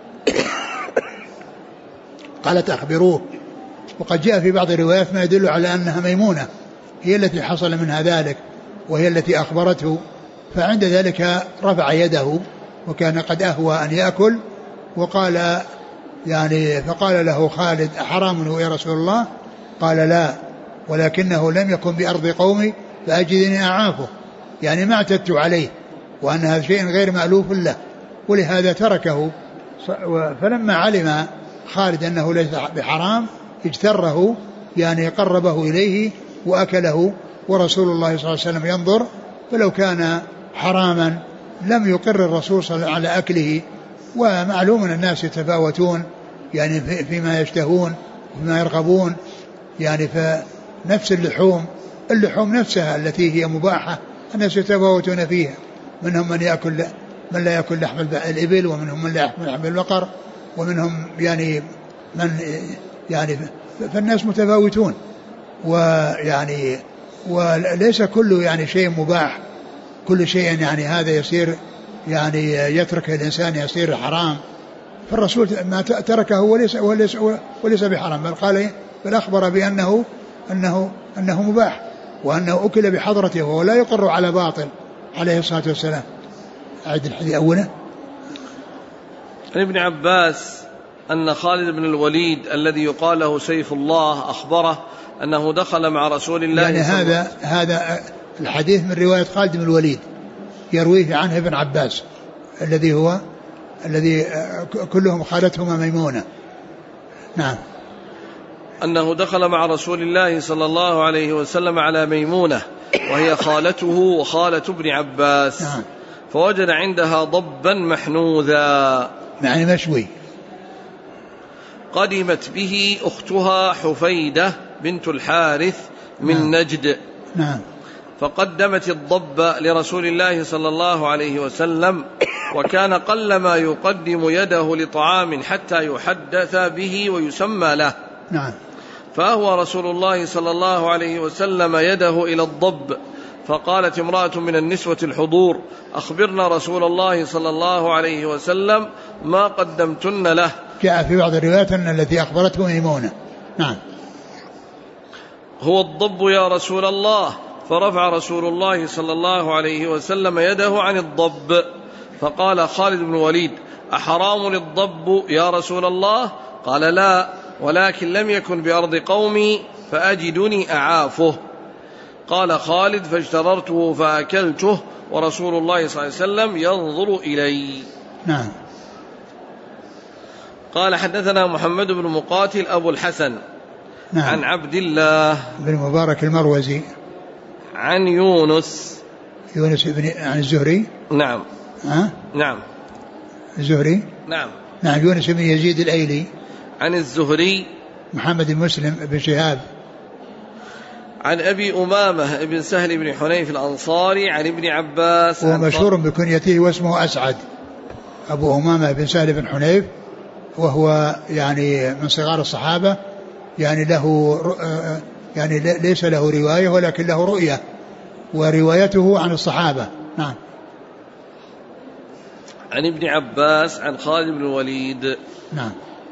Speaker 2: قالت: أخبروه. وقد جاء في بعض الروايات ما يدل على أنها ميمونة هي التي حصل منها ذلك وهي التي أخبرته، فعند ذلك رفع يده وكان قد أهوى أن يأكل، وقال يعني فقال له خالد: أحرام هو يا رسول الله؟ قال: لا، ولكنه لم يكن بأرض قومي فأجدني أعافه، يعني ما اعتدت عليه، وأن هذا شيء غير مألوف له، ولهذا تركه. فلما علم خالد أنه ليس بحرام اجتره، يعني قربه إليه وأكله، ورسول الله صلى الله عليه وسلم ينظر، فلو كان حراما لم يقر الرسول صلى الله عليه وسلم على أكله. ومعلوم أن الناس يتفاوتون يعني فيما يشتهون وفيما يرغبون، يعني فنفس اللحوم نفسها التي هي مباحة الناس يتفاوتون فيها، منهم من لا يأكل لحم الإبل، ومنهم من لا يأكل لحم البقر، ومنهم يعني من يعني فالناس متفاوتون، ويعني وليس كل يعني شيء مباح، كل شيء يعني هذا يصير يعني يترك الإنسان يصير حرام. فالرسول ما تركه وليس بحرام، بل قال بل أخبر بأنه أنه مباح، وأنه أكل بحضرته، وهو لا يقر على باطل عليه الصلاة والسلام. أعد الحديث أوله.
Speaker 1: ابن عباس أن خالد بن الوليد الذي يقال له سيف الله أخبره أنه دخل مع رسول الله،
Speaker 2: يعني هذا الحديث من رواية خالد بن الوليد، يرويه عنه ابن عباس الذي كلهم خالتهما ميمونة. نعم.
Speaker 1: أنه دخل مع رسول الله صلى الله عليه وسلم على ميمونة وهي خالته وخالة ابن عباس.
Speaker 2: نعم.
Speaker 1: فوجد عندها ضبا محنوذا
Speaker 2: يعني مشوي.
Speaker 1: قدمت به أختها حفيدة بنت الحارث من نجد.
Speaker 2: نعم.
Speaker 1: فقدمت الضب لرسول الله صلى الله عليه وسلم، وكان قلما يقدم يده لطعام حتى يحدث به ويسمى له.
Speaker 2: نعم.
Speaker 1: فأهوى رسول الله صلى الله عليه وسلم يده إلى الضب، فقالت امرأة من النسوة الحضور: أخبرنا رسول الله صلى الله عليه وسلم ما قدمتن له.
Speaker 2: جاء في بعض الروايات أن التي أخبرته ميمونة. نعم.
Speaker 1: هو الضب يا رسول الله. فرفع رسول الله صلى الله عليه وسلم يده عن الضب، فقال خالد بن الوليد: أحرام للضب يا رسول الله؟ قال: لا، ولكن لم يكن بأرض قومي فأجدني أعافه. قال خالد: فاجتررته فأكلته ورسول الله صلى الله عليه وسلم ينظر إلي.
Speaker 2: نعم.
Speaker 1: قال: حدثنا محمد بن مقاتل أبو الحسن.
Speaker 2: نعم.
Speaker 1: عن عبد الله
Speaker 2: بن مبارك المروزي.
Speaker 1: عن يونس
Speaker 2: بن عن الزهري.
Speaker 1: نعم. نعم.
Speaker 2: الزهري.
Speaker 1: نعم.
Speaker 2: نعم. يونس بن يزيد الأيلي.
Speaker 1: عن الزهري
Speaker 2: محمد بن مسلم بن شهاب.
Speaker 1: عن أبي أمامة بن سهل بن حنيف الأنصاري عن ابن عباس.
Speaker 2: هو مشهور بكنيته واسمه أسعد. أبو أمامة بن سهل بن حنيف، وهو يعني من صغار الصحابة، يعني له يعني ليس له رواية ولكن له رؤية، وروايته عن الصحابة. نعم.
Speaker 1: عن ابن عباس عن خالد بن الوليد.
Speaker 2: نعم.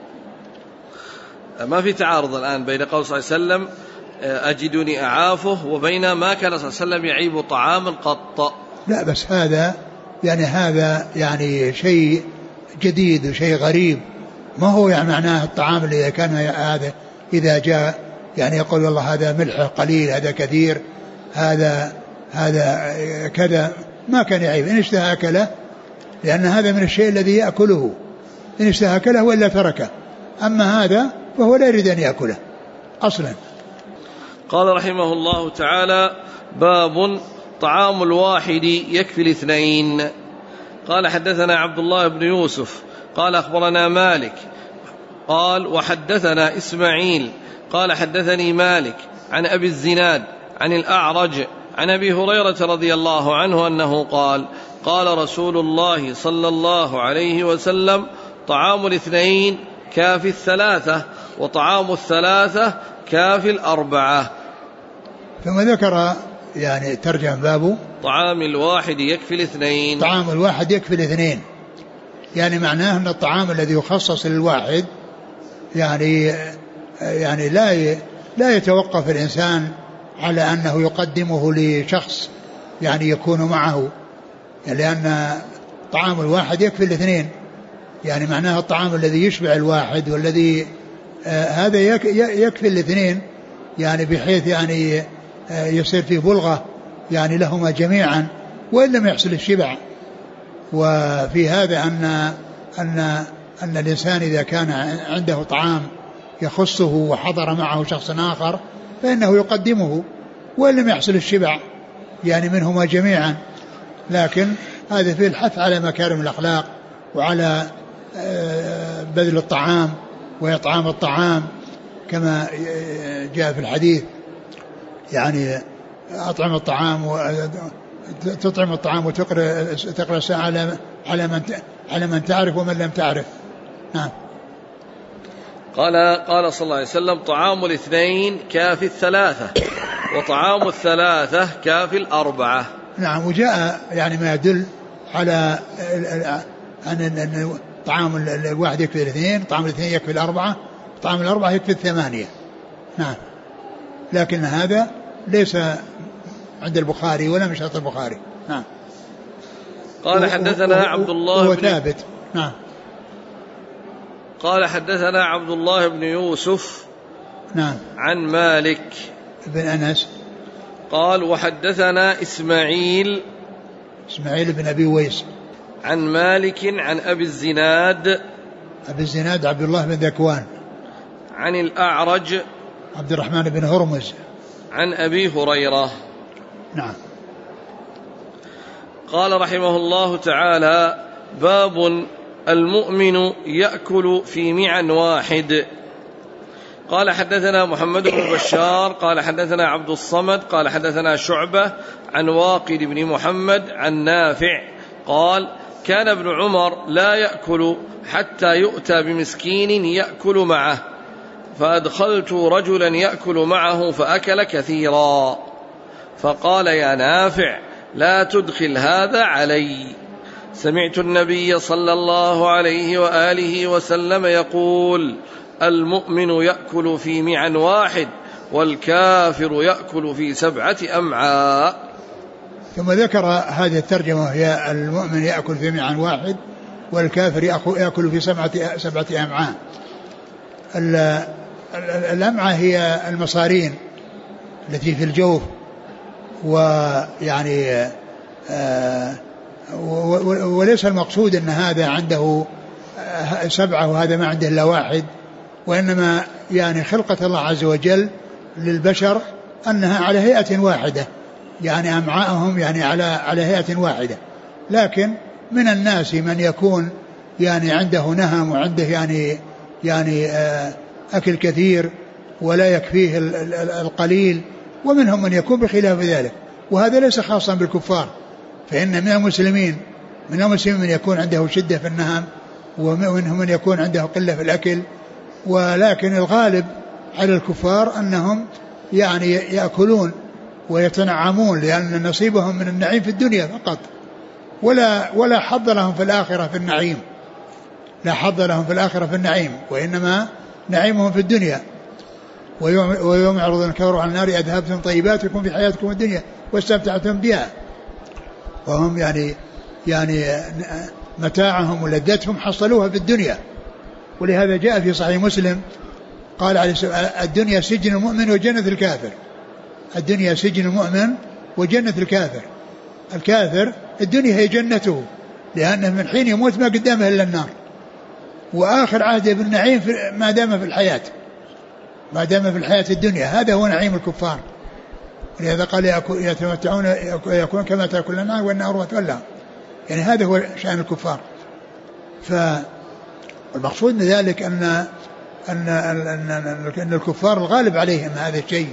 Speaker 1: ما في تعارض الآن بين قول صلى الله عليه وسلم أجدني أعافه وبين ما كان صلى الله عليه وسلم يعيب طعاما قط.
Speaker 2: لا، بس هذا يعني شيء جديد وشيء غريب، ما هو يعني معناه الطعام اللي كان هذا إذا جاء يعني يقول والله هذا ملح قليل، هذا كثير، هذا كذا، ما كان يعيب. إن اشتهى أكله، لأن هذا من الشيء الذي يأكله، إن اشتهى أكله وإلا تركه. أما هذا فهو لا يريد أن يأكله أصلا.
Speaker 1: قال رحمه الله تعالى: باب طعام الواحد يكفي الاثنين. قال: حدثنا عبد الله بن يوسف قال أخبرنا مالك قال: وحدثنا إسماعيل قال: حدثني مالك عن أبي الزناد عن الأعرج عن أبي هريرة رضي الله عنه أنه قال: قال رسول الله صلى الله عليه وسلم: طعام الاثنين كافي الثلاثة، وطعام الثلاثة كافي الأربعة.
Speaker 2: ثم ذكر يعني ترجم باب
Speaker 1: طعام الواحد يكفي الاثنين. طعام
Speaker 2: الواحد يكفي الاثنين، يعني معناه أن الطعام الذي يخصص للواحد يعني لا يتوقف الإنسان على أنه يقدمه لشخص يعني يكون معه، يعني لأن طعام الواحد يكفي الاثنين، يعني معناه الطعام الذي يشبع الواحد والذي هذا يكفي الاثنين، يعني بحيث يعني يصير فيه بلغة يعني لهما جميعا وإن لم يحصل الشبع. وفي هذا أن الإنسان إذا كان عنده طعام يخصه وحضر معه شخص آخر فإنه يقدمه وإن لم يحصل الشبع يعني منهما جميعا. لكن هذا فيه الحث على مكارم الأخلاق وعلى بذل الطعام وإطعام الطعام، كما جاء في الحديث يعني أطعم الطعام تطعم الطعام وتقرأ الساعة على من تعرف ومن لم تعرف. نعم.
Speaker 1: قال صلى الله عليه وسلم: طعام الاثنين كافي الثلاثة، وطعام الثلاثة كافي الأربعة.
Speaker 2: نعم. وجاء يعني ما يدل على أن طعام الواحد يكفي الاثنين، طعام الاثنين يكفي الأربعة، طعام الأربعة يكفي الثمانية. نعم. لكن هذا ليس عند البخاري ولا من شرط البخاري. نعم.
Speaker 1: قال: حدثنا عبد الله
Speaker 2: بن ثابت. نعم.
Speaker 1: قال: حدثنا عبد الله بن يوسف.
Speaker 2: نعم.
Speaker 1: عن مالك
Speaker 2: بن أنس.
Speaker 1: قال: وحدثنا إسماعيل
Speaker 2: إسماعيل بن أبي ويس.
Speaker 1: عن مالك عن أبي الزناد.
Speaker 2: أبي الزناد عبد الله بن ذكوان.
Speaker 1: عن الأعرج
Speaker 2: عبد الرحمن بن هرمز.
Speaker 1: عن أبي هريرة.
Speaker 2: نعم.
Speaker 1: قال رحمه الله تعالى: باب المؤمن يأكل في معن واحد. قال حدثنا محمد بن بشار قال حدثنا عبد الصمد قال حدثنا شعبة عن واقد بن محمد عن نافع قال: كان ابن عمر لا يأكل حتى يؤتى بمسكين يأكل معه، فأدخلت رجلا يأكل معه فأكل كثيرا، فقال: يا نافع لا تدخل هذا علي. سمعت النبي صلى الله عليه وآله وسلم يقول: المؤمن يأكل في معن واحد والكافر يأكل في 7 أمعاء.
Speaker 2: ثم ذكر هذه الترجمة: هي المؤمن يأكل في معن واحد والكافر يأكل في 7 أمعاء. الأمعاء هي المصارين التي في الجوف، ويعني وليس المقصود أن هذا عنده 7 وهذا ما عنده إلا 1، وإنما يعني خلقة الله عز وجل للبشر أنها على هيئة واحدة، يعني أمعاءهم يعني على هيئة واحدة. لكن من الناس من يكون يعني عنده نهم وعنده يعني أكل كثير ولا يكفيه القليل، ومنهم من يكون بخلاف ذلك، وهذا ليس خاصا بالكفار، فإن من المسلمين من يكون عنده شدة في النهم، ومنهم من يكون عنده قلة في الأكل، ولكن الغالب على الكفار أنهم يعني يأكلون ويتنعمون، لأن نصيبهم من النعيم في الدنيا فقط، ولا حظ لهم في الآخرة في النعيم، لا حظ لهم في الآخرة في النعيم، وإنما نعيمهم في الدنيا. ويوم يعرض الكفار على النار: أذهبتم طيباتكم في حياتكم الدنيا واستمتعتم بها. وهم يعني متاعهم ولذتهم حصلوها في الدنيا. ولهذا جاء في صحيح مسلم قال عليه السلام: الدنيا سجن المؤمن وجنة الكافر. الدنيا سجن المؤمن وجنة الكافر. الكافر الدنيا هي جنته، لأنه من حين يموت ما قدامه إلا النار، وآخر عهده بالنعيم ما دام في الحياة الدنيا. هذا هو نعيم الكفار. ولهذا قال: يتمتعون يكون كما تأكل الأنعام والنار وتولى. يعني هذا هو شأن الكفار. فالمقصود من ذلك أن الكفار الغالب عليهم هذا الشيء،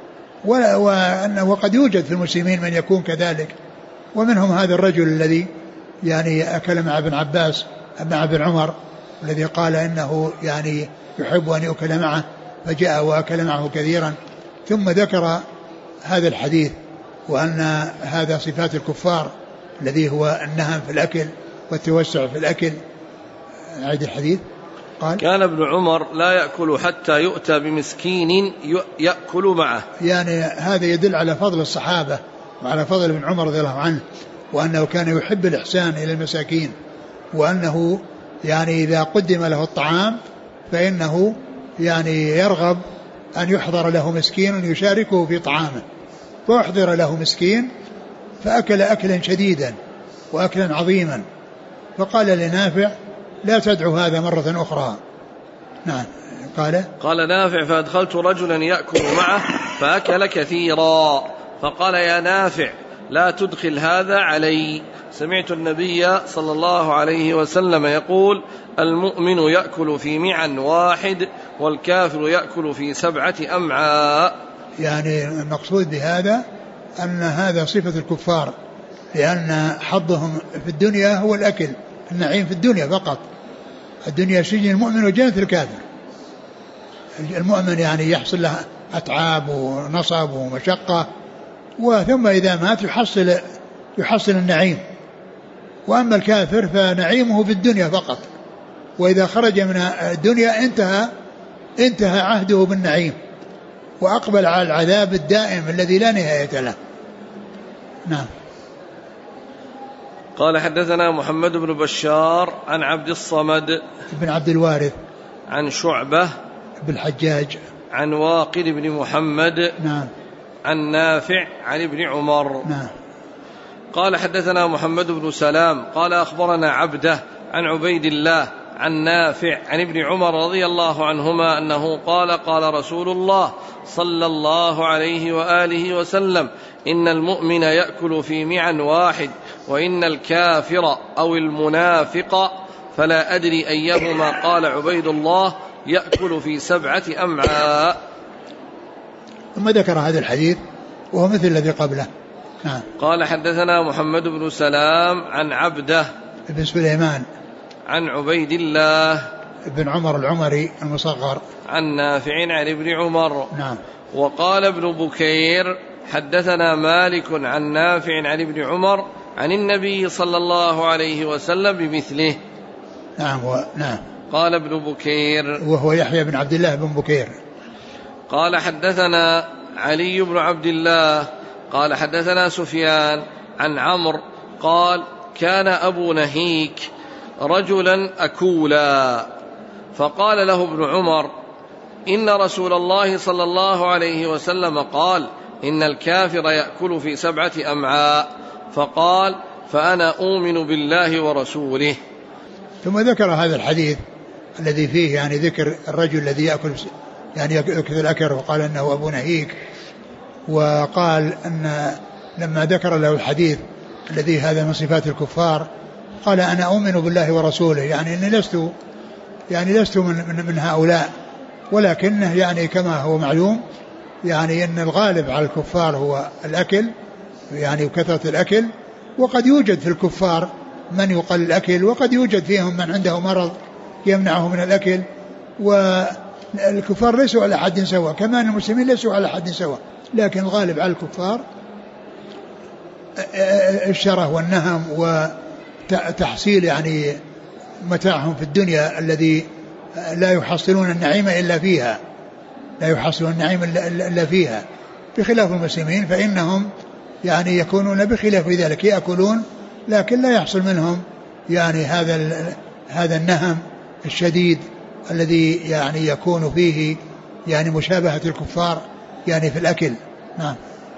Speaker 2: وقد يوجد في المسلمين من يكون كذلك، ومنهم هذا الرجل الذي يعني أكل مع ابن عمر الذي قال إنه يعني يحب أن يأكل معه، فجاء وأكل معه كثيرا. ثم ذكر هذا الحديث، وأن هذا صفات الكفار الذي هو النهم في الأكل والتوسع في الأكل. عيد الحديث. قال:
Speaker 1: كان ابن عمر لا يأكل حتى يؤتى بمسكين يأكل معه.
Speaker 2: يعني هذا يدل على فضل الصحابة وعلى فضل ابن عمر رضي الله عنه، وأنه كان يحب الإحسان إلى المساكين، وأنه يعني إذا قدم له الطعام فإنه يعني يرغب أن يحضر له مسكين يشاركه في طعامه، فأحضر له مسكين فأكل أكلا شديدا وأكلا عظيما، فقال لنافع: لا تدعو هذا مرة أخرى. نعم.
Speaker 1: قال نافع: فأدخلت رجلا يأكل معه فأكل كثيرا، فقال: يا نافع لا تدخل هذا علي. سمعت النبي صلى الله عليه وسلم يقول: المؤمن يأكل في معن واحد والكافر يأكل في 7 أمعاء.
Speaker 2: يعني المقصود بهذا أن هذا صفة الكفار، لأن حظهم في الدنيا هو الأكل، النعيم في الدنيا فقط. الدنيا سجن المؤمن وجنة الكافر. المؤمن يعني يحصل له أتعاب ونصب ومشقة، وثم إذا مات يحصل النعيم. وأما الكافر فنعيمه في الدنيا فقط، وإذا خرج من الدنيا انتهى عهده بالنعيم، وأقبل على العذاب الدائم الذي لا نهاية له. نعم.
Speaker 1: قال: حدثنا محمد بن بشار عن عبد الصمد
Speaker 2: بن عبد الوارث
Speaker 1: عن شعبة
Speaker 2: بن الحجاج
Speaker 1: عن واقد بن محمد.
Speaker 2: نعم.
Speaker 1: عن نافع عن ابن عمر.
Speaker 2: نعم.
Speaker 1: قال حدثنا محمد بن سلام قال أخبرنا عبده عن عبيد الله عن نافع عن ابن عمر رضي الله عنهما أنه قال قال رسول الله صلى الله عليه وآله وسلم إن المؤمن يأكل في معن واحد وإن الكافر أو المنافق فلا أدري أيهما قال عبيد الله يأكل في 7 أمعاء.
Speaker 2: ثم ذكر هذا الحديث وهو مثل الذي قبله. نعم.
Speaker 1: قال حدثنا محمد بن سلام عن عبده
Speaker 2: بن سليمان
Speaker 1: عن عبيد الله
Speaker 2: بن عمر العمري المصغر
Speaker 1: عن نافع عن ابن عمر.
Speaker 2: نعم.
Speaker 1: وقال ابن بكير حدثنا مالك عن نافع عن ابن عمر عن النبي صلى الله عليه وسلم بمثله.
Speaker 2: نعم. نعم.
Speaker 1: قال ابن بكير
Speaker 2: وهو يحيى بن عبد الله بن بكير.
Speaker 1: قال حدثنا علي بن عبد الله قال حدثنا سفيان عن عمرو قال كان أبو نهيك رجلا أكولا فقال له ابن عمر إن رسول الله صلى الله عليه وسلم قال إن الكافر يأكل في 7 أمعاء فقال فأنا أؤمن بالله ورسوله.
Speaker 2: ثم ذكر هذا الحديث الذي فيه يعني ذكر الرجل الذي يأكل يعني يأكل الأكل وقال أنه أبو نهيك، وقال أن لما ذكر له الحديث الذي هذا من صفات الكفار قال أنا أؤمن بالله ورسوله، يعني أني لست من هؤلاء، ولكنه يعني كما هو معلوم يعني أن الغالب على الكفار هو الأكل يعني وكثرة الأكل، وقد يوجد في الكفار من يقل الأكل، وقد يوجد فيهم من عنده مرض يمنعه من الأكل، والكفار ليسوا على حد سواء كما أن المسلمين ليسوا على حد سواء، لكن الغالب على الكفار الشره والنهم وتحصيل يعني متاعهم في الدنيا الذي لا يحصلون النعيم إلا فيها، بخلاف المسلمين فإنهم يعني يكونون بخلاف ذلك يأكلون لكن لا يحصل منهم يعني هذا النهم الشديد الذي يعني يكون فيه يعني مشابهة الكفار يعني في الأكل. نعم.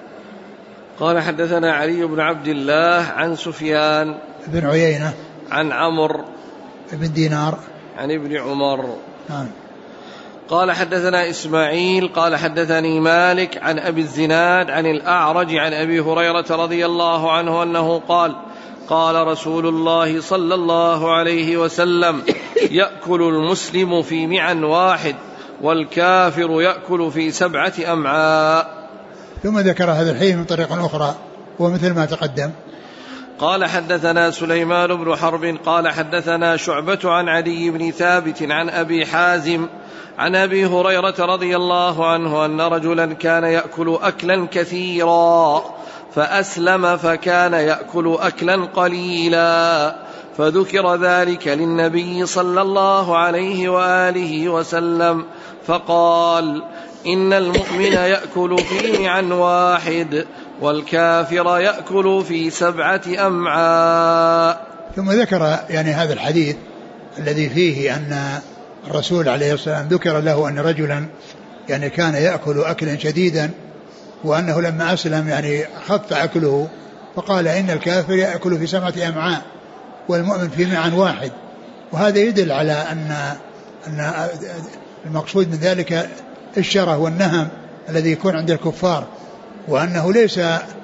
Speaker 1: قال حدثنا علي بن عبد الله عن سفيان
Speaker 2: بن عيينة
Speaker 1: عن عمرو
Speaker 2: بن دينار
Speaker 1: عن ابن عمر.
Speaker 2: نعم.
Speaker 1: قال حدثنا إسماعيل قال حدثني مالك عن أبي الزناد عن الأعرج عن أبي هريرة رضي الله عنه أنه قال قال رسول الله صلى الله عليه وسلم يأكل المسلم في معن واحد والكافر يأكل في 7 أمعاء.
Speaker 2: ثم ذكر هذا الحديث من طريق أخرى ومثل ما تقدم.
Speaker 1: قال حدثنا سليمان بن حرب قال حدثنا شعبة عن عدي بن ثابت عن أبي حازم عن أبي هريرة رضي الله عنه أن رجلا كان يأكل أكلا كثيرا فأسلم فكان يأكل أكلا قليلا فذكر ذلك للنبي صلى الله عليه وآله وسلم فقال إن المؤمن يأكل في معن واحد والكافر يأكل في 7 أمعاء.
Speaker 2: ثم ذكر يعني هذا الحديث الذي فيه أن الرسول عليه الصلاة والسلام ذكر له أن رجلا يعني كان يأكل أكلا شديدا وأنه لما أسلم يعني خف أكله، فقال إن الكافر يأكل في 7 أمعاء والمؤمن في معن واحد. وهذا يدل على أن المقصود من ذلك الشره والنهم الذي يكون عند الكفار، وأنه ليس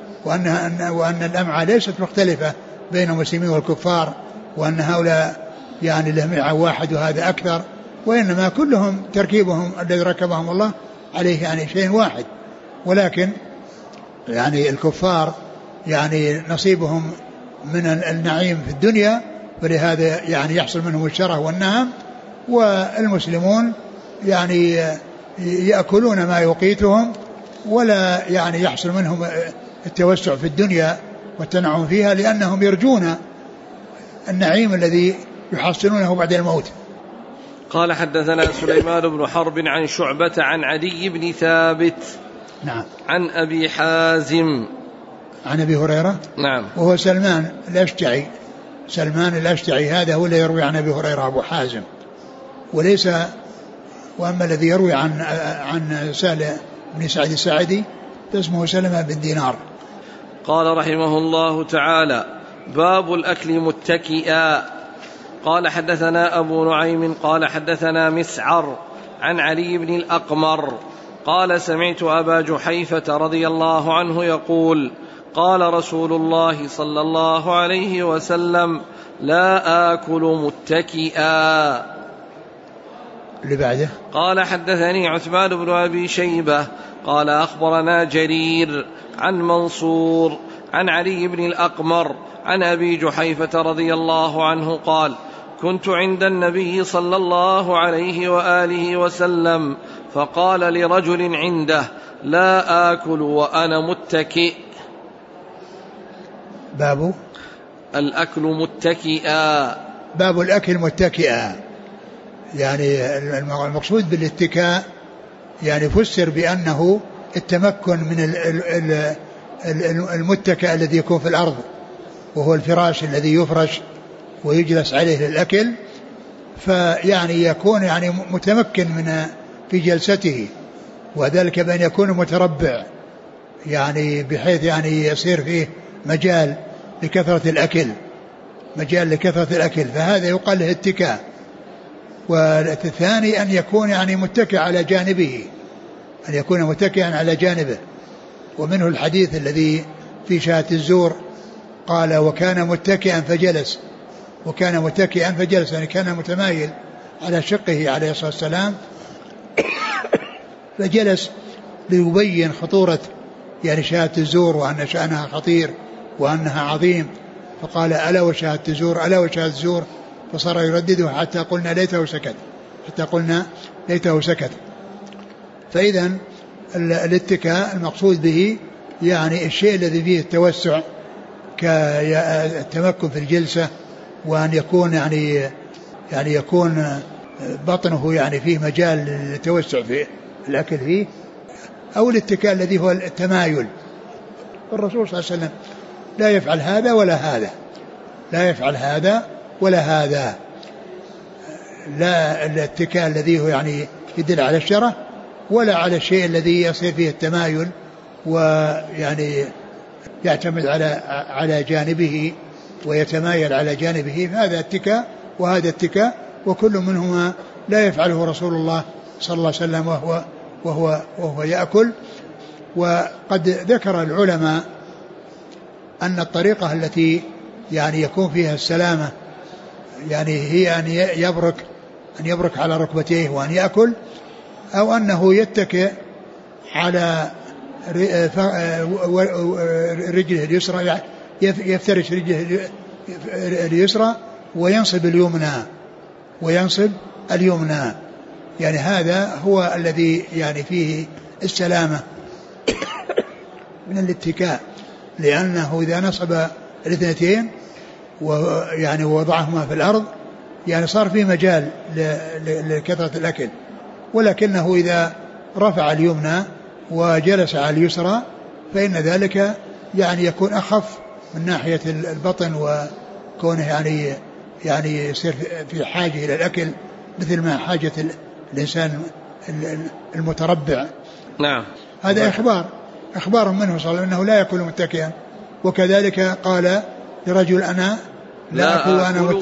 Speaker 2: وأن الأمعاء ليست مختلفة بين المسلمين والكفار، وأن هؤلاء يعني لهم معن واحد وهذا أكثر، وإنما كلهم تركيبهم الذي ركبهم الله عليه يعني شيء واحد، ولكن يعني الكفار يعني نصيبهم من النعيم في الدنيا ولهذا يعني يحصل منهم الشره والنهم، والمسلمون يعني يأكلون ما يقيتهم ولا يعني يحصل منهم التوسع في الدنيا والتنعم فيها لأنهم يرجون النعيم الذي يحصلونه بعد الموت.
Speaker 1: قال حدثنا سليمان بن حرب عن شعبة عن عدي بن ثابت.
Speaker 2: نعم.
Speaker 1: عن أبي حازم
Speaker 2: عن أبي هريرة.
Speaker 1: نعم.
Speaker 2: وهو سلمان الأشجعي هذا هو الذي يروي عن أبي هريرة أبو حازم، وليس وأما الذي يروي عن سهل بن سعد الساعدي اسمه سلمة بن دينار.
Speaker 1: قال رحمه الله تعالى: باب الأكل متكئا. قال حدثنا أبو نعيم قال حدثنا مسعر عن علي بن الأقمر قال: سمعت أبا جحيفة رضي الله عنه يقول: قال رسول الله صلى الله عليه وسلم: لا آكل متكئا.
Speaker 2: اللي بعده
Speaker 1: قال حدثني عثمان بن أبي شيبة قال أخبرنا جرير عن منصور عن علي بن الأقمر عن أبي جحيفة رضي الله عنه قال: كنت عند النبي صلى الله عليه وآله وسلم فقال لرجل عنده: لا آكل وأنا متكئ.
Speaker 2: باب
Speaker 1: الأكل متكئا.
Speaker 2: باب الأكل متكئا، يعني المقصود بالاتكاء يعني فسر بأنه التمكن من المتكئ الذي يكون في الأرض، وهو الفراش الذي يفرش ويجلس عليه للأكل، فيعني يكون يعني متمكن من في جلسته، وذلك بأن يكون متربع، يعني بحيث يعني يصير فيه مجال لكثرة الأكل، فهذا يقال له اتكاء. والثاني أن يكون يعني متكئ على جانبه، أن يكون متكئا على جانبه. ومنه الحديث الذي في شاة الزور قال: وكان متكئا فجلس، يعني كان متمايل على شقه عليه الصلاة والسلام فجلس ليبين خطورة يعني شاة الزور، وأن شأنها خطير وأنها عظيم، فقال: ألا وشاة الزور، فصار يردده حتى قلنا ليته سكت. فإذا الاتكاء المقصود به يعني الشيء الذي فيه التوسع كالتمكن في الجلسة، وأن يكون يعني يكون بطنه يعني فيه مجال للتوسع في الأكل فيه، أو الاتكاء الذي هو التمايل. الرسول صلى الله عليه وسلم لا يفعل هذا ولا هذا، لا الاتكاء الذي هو يعني يدل على الشرع، ولا على الشيء الذي يصير فيه التمايل ويعني يعتمد على جانبه ويتمايل على جانبه، هذا اتكاء وهذا اتكاء، وكل منهما لا يفعله رسول الله صلى الله عليه وسلم وهو يأكل. وقد ذكر العلماء أن الطريقة التي يعني يكون فيها السلامة يعني هي أن يبرك على ركبتيه وأن يأكل، أو أنه يتكئ على رجله اليسرى، يفترش رجله اليسرى وينصب اليمنى، يعني هذا هو الذي يعني فيه السلامة من الاتكاء، لأنه إذا نصب الاثنتين ويعني وضعهما في الأرض يعني صار فيه مجال لكثرة الأكل. ولكنه إذا رفع اليمنى وجلس على اليسرى فإن ذلك يعني يكون أخف من ناحية البطن، وكونه يعني يصير في حاجة إلى الأكل مثل ما حاجة الإنسان المتربع.
Speaker 1: نعم.
Speaker 2: هذا إخبار منه صلى الله عليه وسلم أنه لا يأكل متكئا. وكذلك قال لرجل: أنا لا أكل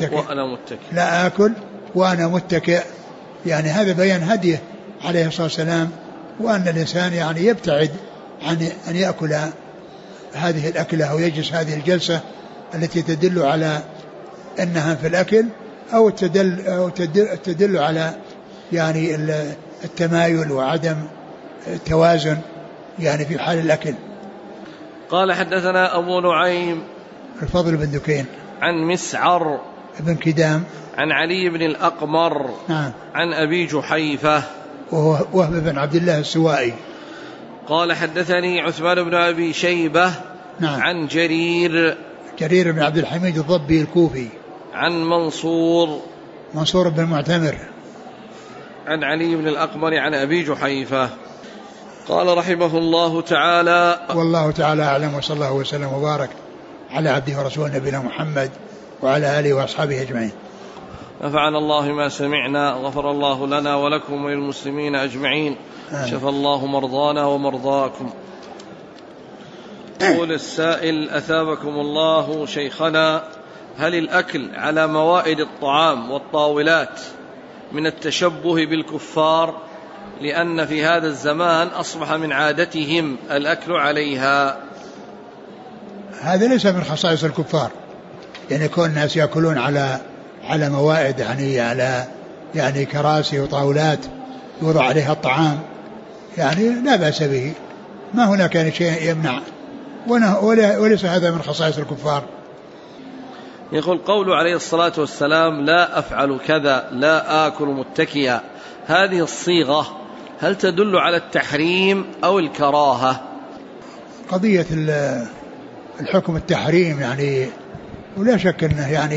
Speaker 2: وأنا متكئ. يعني هذا بيان هديه عليه الصلاة والسلام، وأن الإنسان يعني يبتعد عن أن يأكل هذه الأكلة أو يجلس هذه الجلسة التي تدل على أنها في الأكل، أو تدل على يعني التمايل وعدم التوازن يعني في حال الأكل.
Speaker 1: قال حدثنا أبو نعيم
Speaker 2: الفضل بن دكين
Speaker 1: عن مسعر
Speaker 2: بن كدام
Speaker 1: عن علي بن الأقمر
Speaker 2: نعم
Speaker 1: عن أبي جحيفة
Speaker 2: وهو وهب بن عبد الله السوائي.
Speaker 1: قال حدثني عثمان بن أبي شيبة
Speaker 2: نعم
Speaker 1: عن جرير
Speaker 2: بن عبد الحميد الضبي الكوفي
Speaker 1: عن منصور
Speaker 2: بن معتمر
Speaker 1: عن علي بن الأقمر عن أبي جحيفة. قال رحمه الله تعالى:
Speaker 2: والله تعالى أعلم، وصلى الله وسلم وبارك على عبده ورسوله نبينا محمد وعلى آله وأصحابه أجمعين.
Speaker 1: نفعنا الله ما سمعنا، غفر الله لنا ولكم وللمسلمين أجمعين، شفى الله مرضانا ومرضاكم. يقول السائل: أثابكم الله شيخنا، هل الأكل على موائد الطعام والطاولات من التشبه بالكفار، لأن في هذا الزمان أصبح من عادتهم الأكل عليها؟
Speaker 2: هذا ليس من خصائص الكفار، يعني كون الناس يأكلون على موائد، يعني على يعني كراسي وطاولات يوضع عليها الطعام، يعني لا بأس به، ما هناك يعني شيء يمنع، وليس هذا من خصائص الكفار.
Speaker 1: يقول: قول عليه الصلاة والسلام: لا أفعل كذا، لا آكل متكئا، هذه الصيغة هل تدل على التحريم أو الكراهة؟
Speaker 2: قضية الحكم التحريم يعني، ولا شك أنه يعني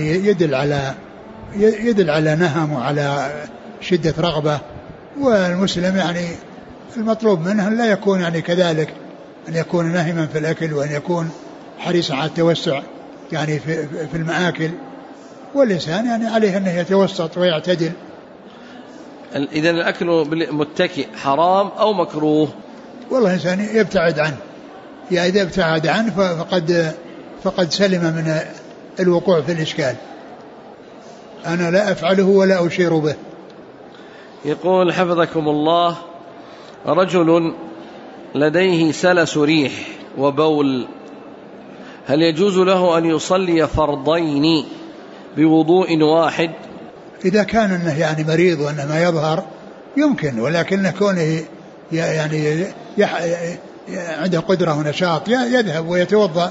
Speaker 2: يدل على نهم وعلى شدة رغبة، والمسلم يعني المطلوب منه أن لا يكون يعني كذلك، أن يكون ناهما في الأكل، وأن يكون حريصا على التوسع يعني في المآكل، والإنسان يعني عليه أنه يتوسط ويعتدل.
Speaker 1: إذن الأكل متكئ حرام أو مكروه؟
Speaker 2: والله الإنسان يبتعد عنه، يعني إذا ابتعد عنه فقد سلم من الوقوع في الإشكال. أنا لا أفعله ولا أشير به.
Speaker 1: يقول حفظكم الله: رجل لديه سلس ريح وبول، هل يجوز له أن يصلي فرضين بوضوء واحد؟
Speaker 2: إذا كان أنه يعني مريض وأنه ما يظهر يمكن، ولكن كونه يعني عنده قدرة ونشاط يذهب ويتوضأ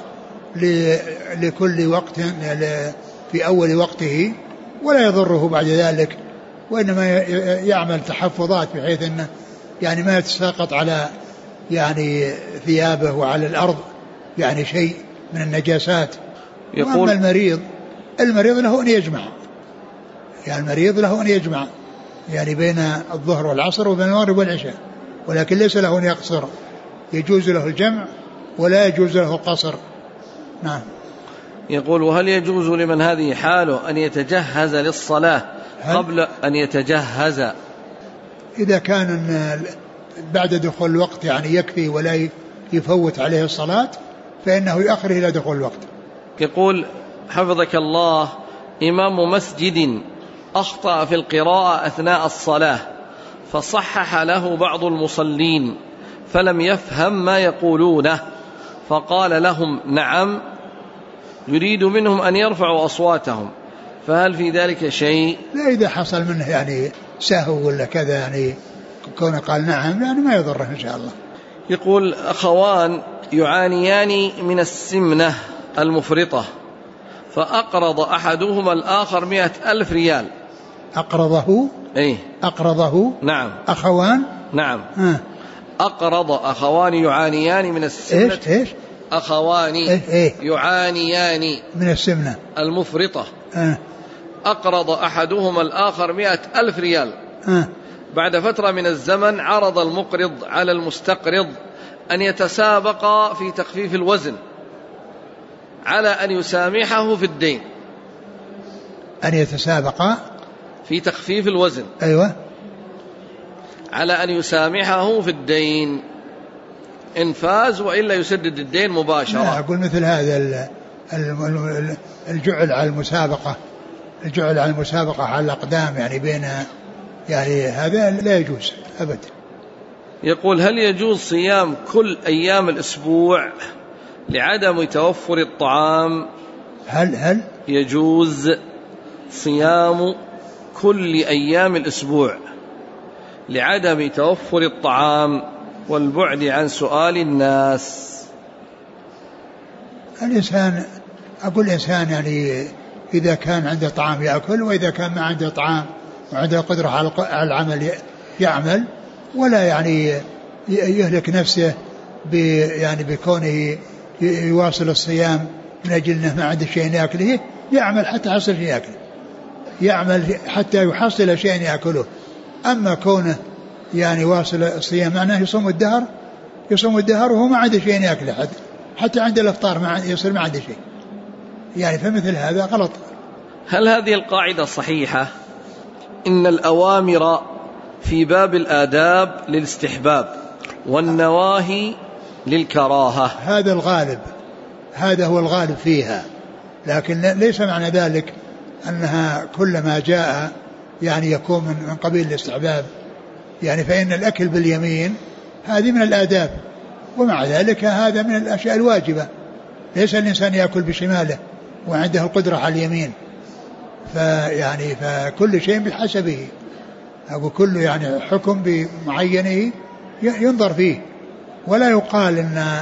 Speaker 2: لكل وقت في أول وقته ولا يضره بعد ذلك، وإنما يعمل تحفظات بحيث أنه يعني ما يتساقط على يعني ثيابه وعلى الأرض يعني شيء من النجاسات. وأما المريض له أن يجمع، يعني المريض له أن يجمع يعني بين الظهر والعصر وبين المغرب والعشاء، ولكن ليس له أن يقصر، يجوز له الجمع ولا يجوز له القصر. نعم.
Speaker 1: يقول: وهل يجوز لمن هذه حاله أن يتجهز للصلاة قبل أن يتجهز؟
Speaker 2: إذا كان بعد دخول الوقت يعني يكفي ولا يفوت عليه الصلاة فإنه يؤخر إلى دخول الوقت.
Speaker 1: يقول حفظك الله: إمام مسجد أخطأ في القراءة أثناء الصلاة، فصحح له بعض المصلين فلم يفهم ما يقولونه، فقال لهم: نعم، يريد منهم أن يرفعوا أصواتهم، فهل في ذلك شيء؟
Speaker 2: لا، إذا حصل منه يعني سهو ولا كذا يعني كونه قال نعم يعني ما يضره إن شاء الله.
Speaker 1: يقول: أخوان يعانيان من السمنة المفرطة، فأقرض أحدهما الآخر 100,000 ريال.
Speaker 2: أقرضه؟
Speaker 1: إيه؟
Speaker 2: أقرضه؟
Speaker 1: نعم.
Speaker 2: أخوان؟
Speaker 1: نعم. أقرض أخوان يعانيان من السمنة.
Speaker 2: إيش؟
Speaker 1: أخوان يعانيان
Speaker 2: من السمنة
Speaker 1: المفرطة. أقرض أحدهما الآخر 100,000 ريال. بعد فترة من الزمن عرض المقرض على المستقرض أن يتسابقا في تخفيف الوزن على أن يسامحه في الدين.
Speaker 2: أن يتسابقا في
Speaker 1: تخفيف الوزن.
Speaker 2: أيوة.
Speaker 1: على أن يسامحه في الدين، إن فاز وإلا يسدد الدين مباشرة.
Speaker 2: لا، أقول مثل هذا الجعل على المسابقة على الأقدام يعني بين يعني هذا لا يجوز أبدا.
Speaker 1: يقول: هل يجوز صيام كل أيام الأسبوع لعدم توفر الطعام؟
Speaker 2: هل
Speaker 1: يجوز صيام كل أيام الأسبوع لعدم توفر الطعام والبعد عن سؤال الناس؟
Speaker 2: الإنسان يعني إذا كان عنده طعام يأكل، وإذا كان ما عنده طعام وعنده قدرة على العمل يعمل، ولا يعني يهلك نفسه يعني بكونه يواصل الصيام من أجل أنه ما عنده شيء يأكله. يعمل حتى يحصل شيء يأكله، يعمل حتى يحصل شيء يأكله. أما كونه يعني واصل الصيام معناه يصوم الدهر وهو ما عنده شيء يأكله، حتى عند الإفطار يصير ما عنده شيء، يعني فمثل هذا غلط.
Speaker 1: هل هذه القاعدة صحيحة؟ إن الأوامر في باب الآداب للاستحباب، والنواهي للكراهة.
Speaker 2: هذا الغالب، هذا هو الغالب فيها، لكن ليس معنى ذلك أنها كلما جاء يعني يكون من قبيل الاستحباب، يعني فإن الأكل باليمين هذه من الآداب، ومع ذلك هذا من الأشياء الواجبة، ليس الإنسان يأكل بشماله وعنده القدرة على اليمين، فيعني فكل شيء بحسبه، أو كل يعني حكم بمعينه ينظر فيه، ولا يقال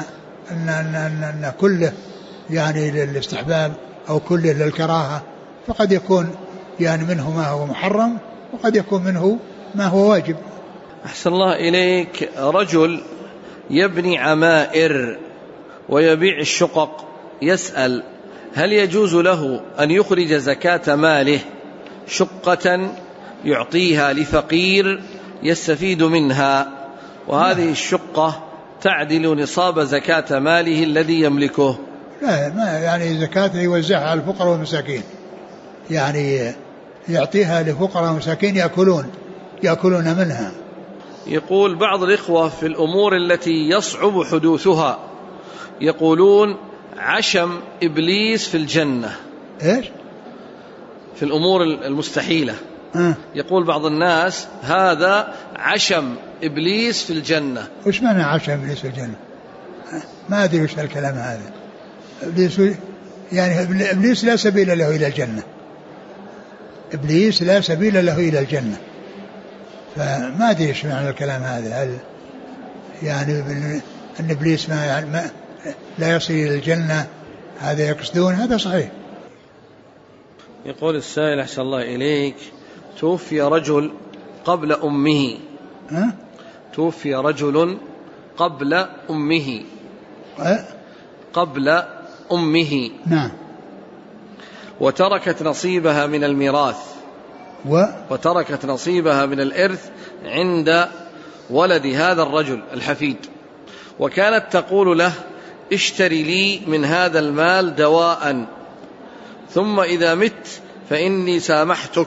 Speaker 2: أن كله يعني للاستحباب أو كله للكراهة، فقد يكون يعني منه ما هو محرم وقد يكون منه ما هو واجب.
Speaker 1: أحسن الله إليك. رجل يبني عمائر ويبيع الشقق، يسأل هل يجوز له أن يخرج زكاة ماله شقة يعطيها لفقير يستفيد منها، وهذه الشقة تعدل نصاب زكاة ماله الذي يملكه؟
Speaker 2: لا، ما يعني زكاته يوزعها على الفقراء والمساكين، يعني يعطيها لفقراء ومساكين يأكلون منها.
Speaker 1: يقول بعض الإخوة في الأمور التي يصعب حدوثها يقولون عشم إبليس في الجنة.
Speaker 2: إيش؟
Speaker 1: في الأمور المستحيلة يقول بعض الناس هذا عشم إبليس في الجنة.
Speaker 2: وش معنى عشم إبليس في الجنة؟ ما أدري وش الكلام هذا. يعني إبليس لا سبيل له إلى الجنة، إبليس لا سبيل له إلى الجنة، فما أدري وش معنى الكلام هذا. هل يعني أن إبليس ما لا يصل إلى الجنة هذا يقصدون؟ هذا صحيح.
Speaker 1: يقول السائل أحسن الله إليك، توفي رجل قبل أمه. توفي رجل قبل أمه. قبل أمه.
Speaker 2: نعم.
Speaker 1: وتركت نصيبها من الميراث وتركت نصيبها من الإرث عند ولد هذا الرجل الحفيد، وكانت تقول له اشتري لي من هذا المال دواء، ثم إذا مت فإني سامحتك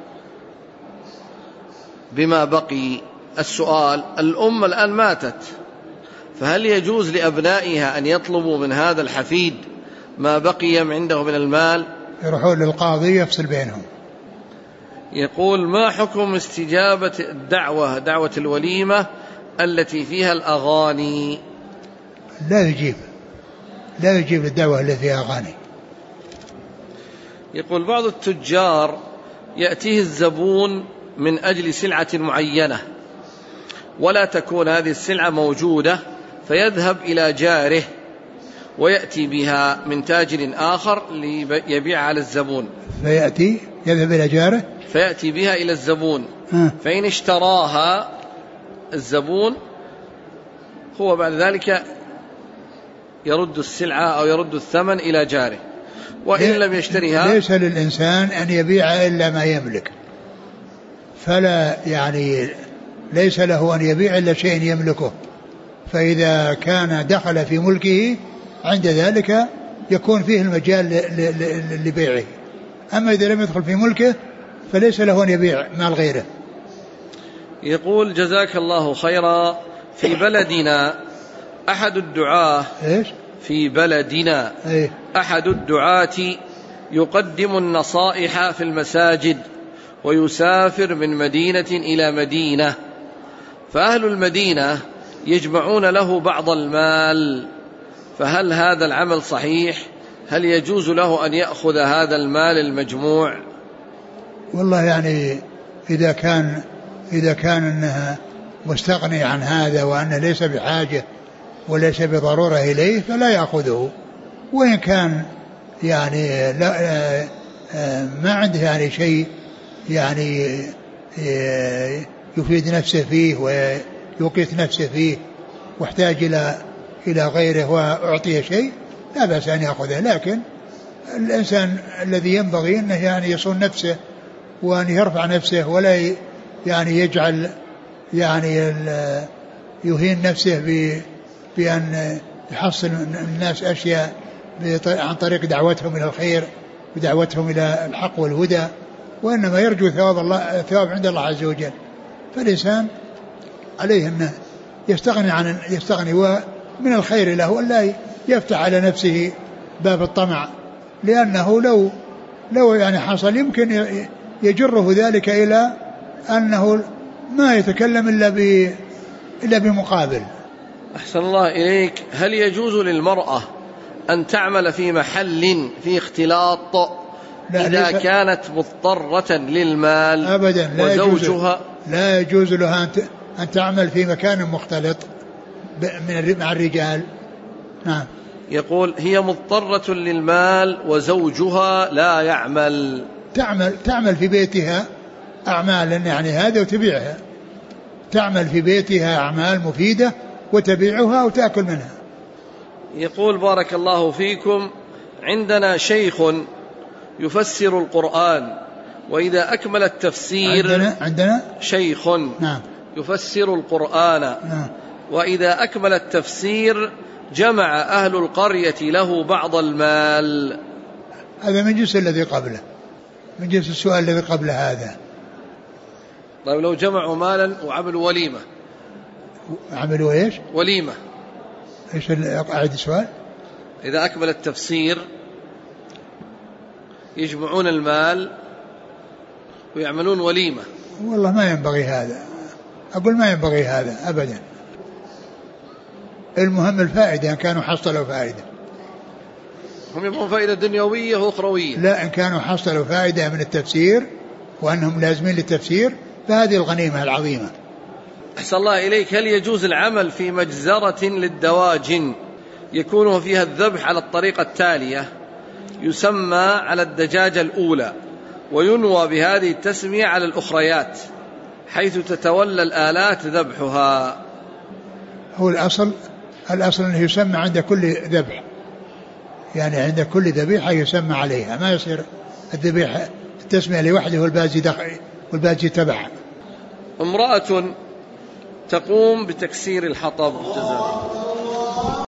Speaker 1: بما بقي. السؤال: الأم الآن ماتت، فهل يجوز لأبنائها أن يطلبوا من هذا الحفيد ما بقي عنده من المال؟
Speaker 2: يروحون للقاضي يفصل بينهم.
Speaker 1: يقول ما حكم استجابة الدعوة، دعوة الوليمة التي فيها الأغاني؟
Speaker 2: لا يجيب الدعوة التي فيها أغاني.
Speaker 1: يقول بعض التجار يأتيه الزبون من أجل سلعة معينة ولا تكون هذه السلعة موجودة، فيذهب إلى جاره ويأتي بها من تاجر آخر ليبيع على الزبون.
Speaker 2: يذهب إلى جاره
Speaker 1: فيأتي بها إلى الزبون، فإن اشتراها الزبون هو بعد ذلك يرد السلعة أو يرد الثمن إلى جاره، وإن لم يشتريها.
Speaker 2: ليس للإنسان أن يبيع إلا ما يملك، فلا يعني ليس له أن يبيع إلا شيء يملكه، فإذا كان دخل في ملكه عند ذلك يكون فيه المجال لبيعه، أما إذا لم يدخل في ملكه فليس له أن يبيع مال غيره.
Speaker 1: يقول جزاك الله خيرا، في بلدنا أحد الدعاة في بلدنا أحد الدعاة يقدم النصائح في المساجد ويسافر من مدينة إلى مدينة، فأهل المدينة يجمعون له بعض المال، فهل هذا العمل صحيح؟ هل يجوز له أن يأخذ هذا المال المجموع؟
Speaker 2: والله يعني إذا كان أنها مستغني عن هذا وأنه ليس بحاجة وليس بضرورة إليه فلا يأخذه، وإن كان يعني لا ما عنده يعني شيء يعني يفيد نفسه فيه ويوقيت نفسه فيه واحتاج إلى غيره وأعطيه شيء، لا بأس أن يأخذه. لكن الإنسان الذي ينبغي أنه يعني يصون نفسه وأن يرفع نفسه، ولا يعني يجعل يعني يهين نفسه بأن يحصل الناس أشياء عن طريق دعوتهم إلى الخير ودعوتهم إلى الحق والهدى، وإنما يرجو ثواب عند الله عز وجل. فالإنسان عليه أنه يستغني من الخير له ألا يفتح على نفسه باب الطمع، لأنه لو يعني حصل يمكن يجره ذلك إلى أنه ما يتكلم إلا بمقابل.
Speaker 1: أحسن الله إليك. هل يجوز للمرأة أن تعمل في محل في اختلاط إذا كانت مضطرة للمال
Speaker 2: أبدا
Speaker 1: وزوجها؟
Speaker 2: لا يجوز لها أن تعمل في مكان مختلط مع الرجال. نعم.
Speaker 1: يقول هي مضطرة للمال وزوجها لا يعمل.
Speaker 2: تعمل في بيتها أعمالا يعني هذا وتبيعها، تعمل في بيتها أعمال مفيدة وتبيعها وتأكل منها.
Speaker 1: يقول بارك الله فيكم عندنا شيخ يفسر القرآن وإذا أكمل التفسير
Speaker 2: عندنا
Speaker 1: شيخ
Speaker 2: نعم
Speaker 1: يفسر القرآن
Speaker 2: نعم
Speaker 1: وإذا أكمل التفسير جمع أهل القرية له بعض المال.
Speaker 2: هذا من جنس الذي قبله، من جنس السؤال الذي قبل هذا.
Speaker 1: طيب لو جمعوا مالا وعملوا وليمة.
Speaker 2: عملوا ايش؟
Speaker 1: وليمة.
Speaker 2: ايش أعد السؤال؟
Speaker 1: إذا أكمل التفسير يجمعون المال ويعملون وليمة.
Speaker 2: والله ما ينبغي هذا، أقول ما ينبغي هذا أبدا. المهم الفائدة، إن كانوا حصلوا فائدة.
Speaker 1: هم يبغون فائدة دنيوية وأخروية.
Speaker 2: لا، إن كانوا حصلوا فائدة من التفسير وأنهم لازمين للتفسير فهذه الغنيمة العظيمة.
Speaker 1: أحسن الله إليك. هل يجوز العمل في مجزرة للدواجن يكون فيها الذبح على الطريقة التالية: يسمى على الدجاجة الأولى وينوى بهذه التسمية على الأخريات حيث تتولى الآلات ذبحها؟
Speaker 2: هو الأصل أنه يسمى عند كل ذبح، يعني عند كل ذبيحة يسمى عليها، ما يصير الذبيحة التسمية لوحده والباقي تبعها.
Speaker 1: امرأة تقوم بتكسير الحطب.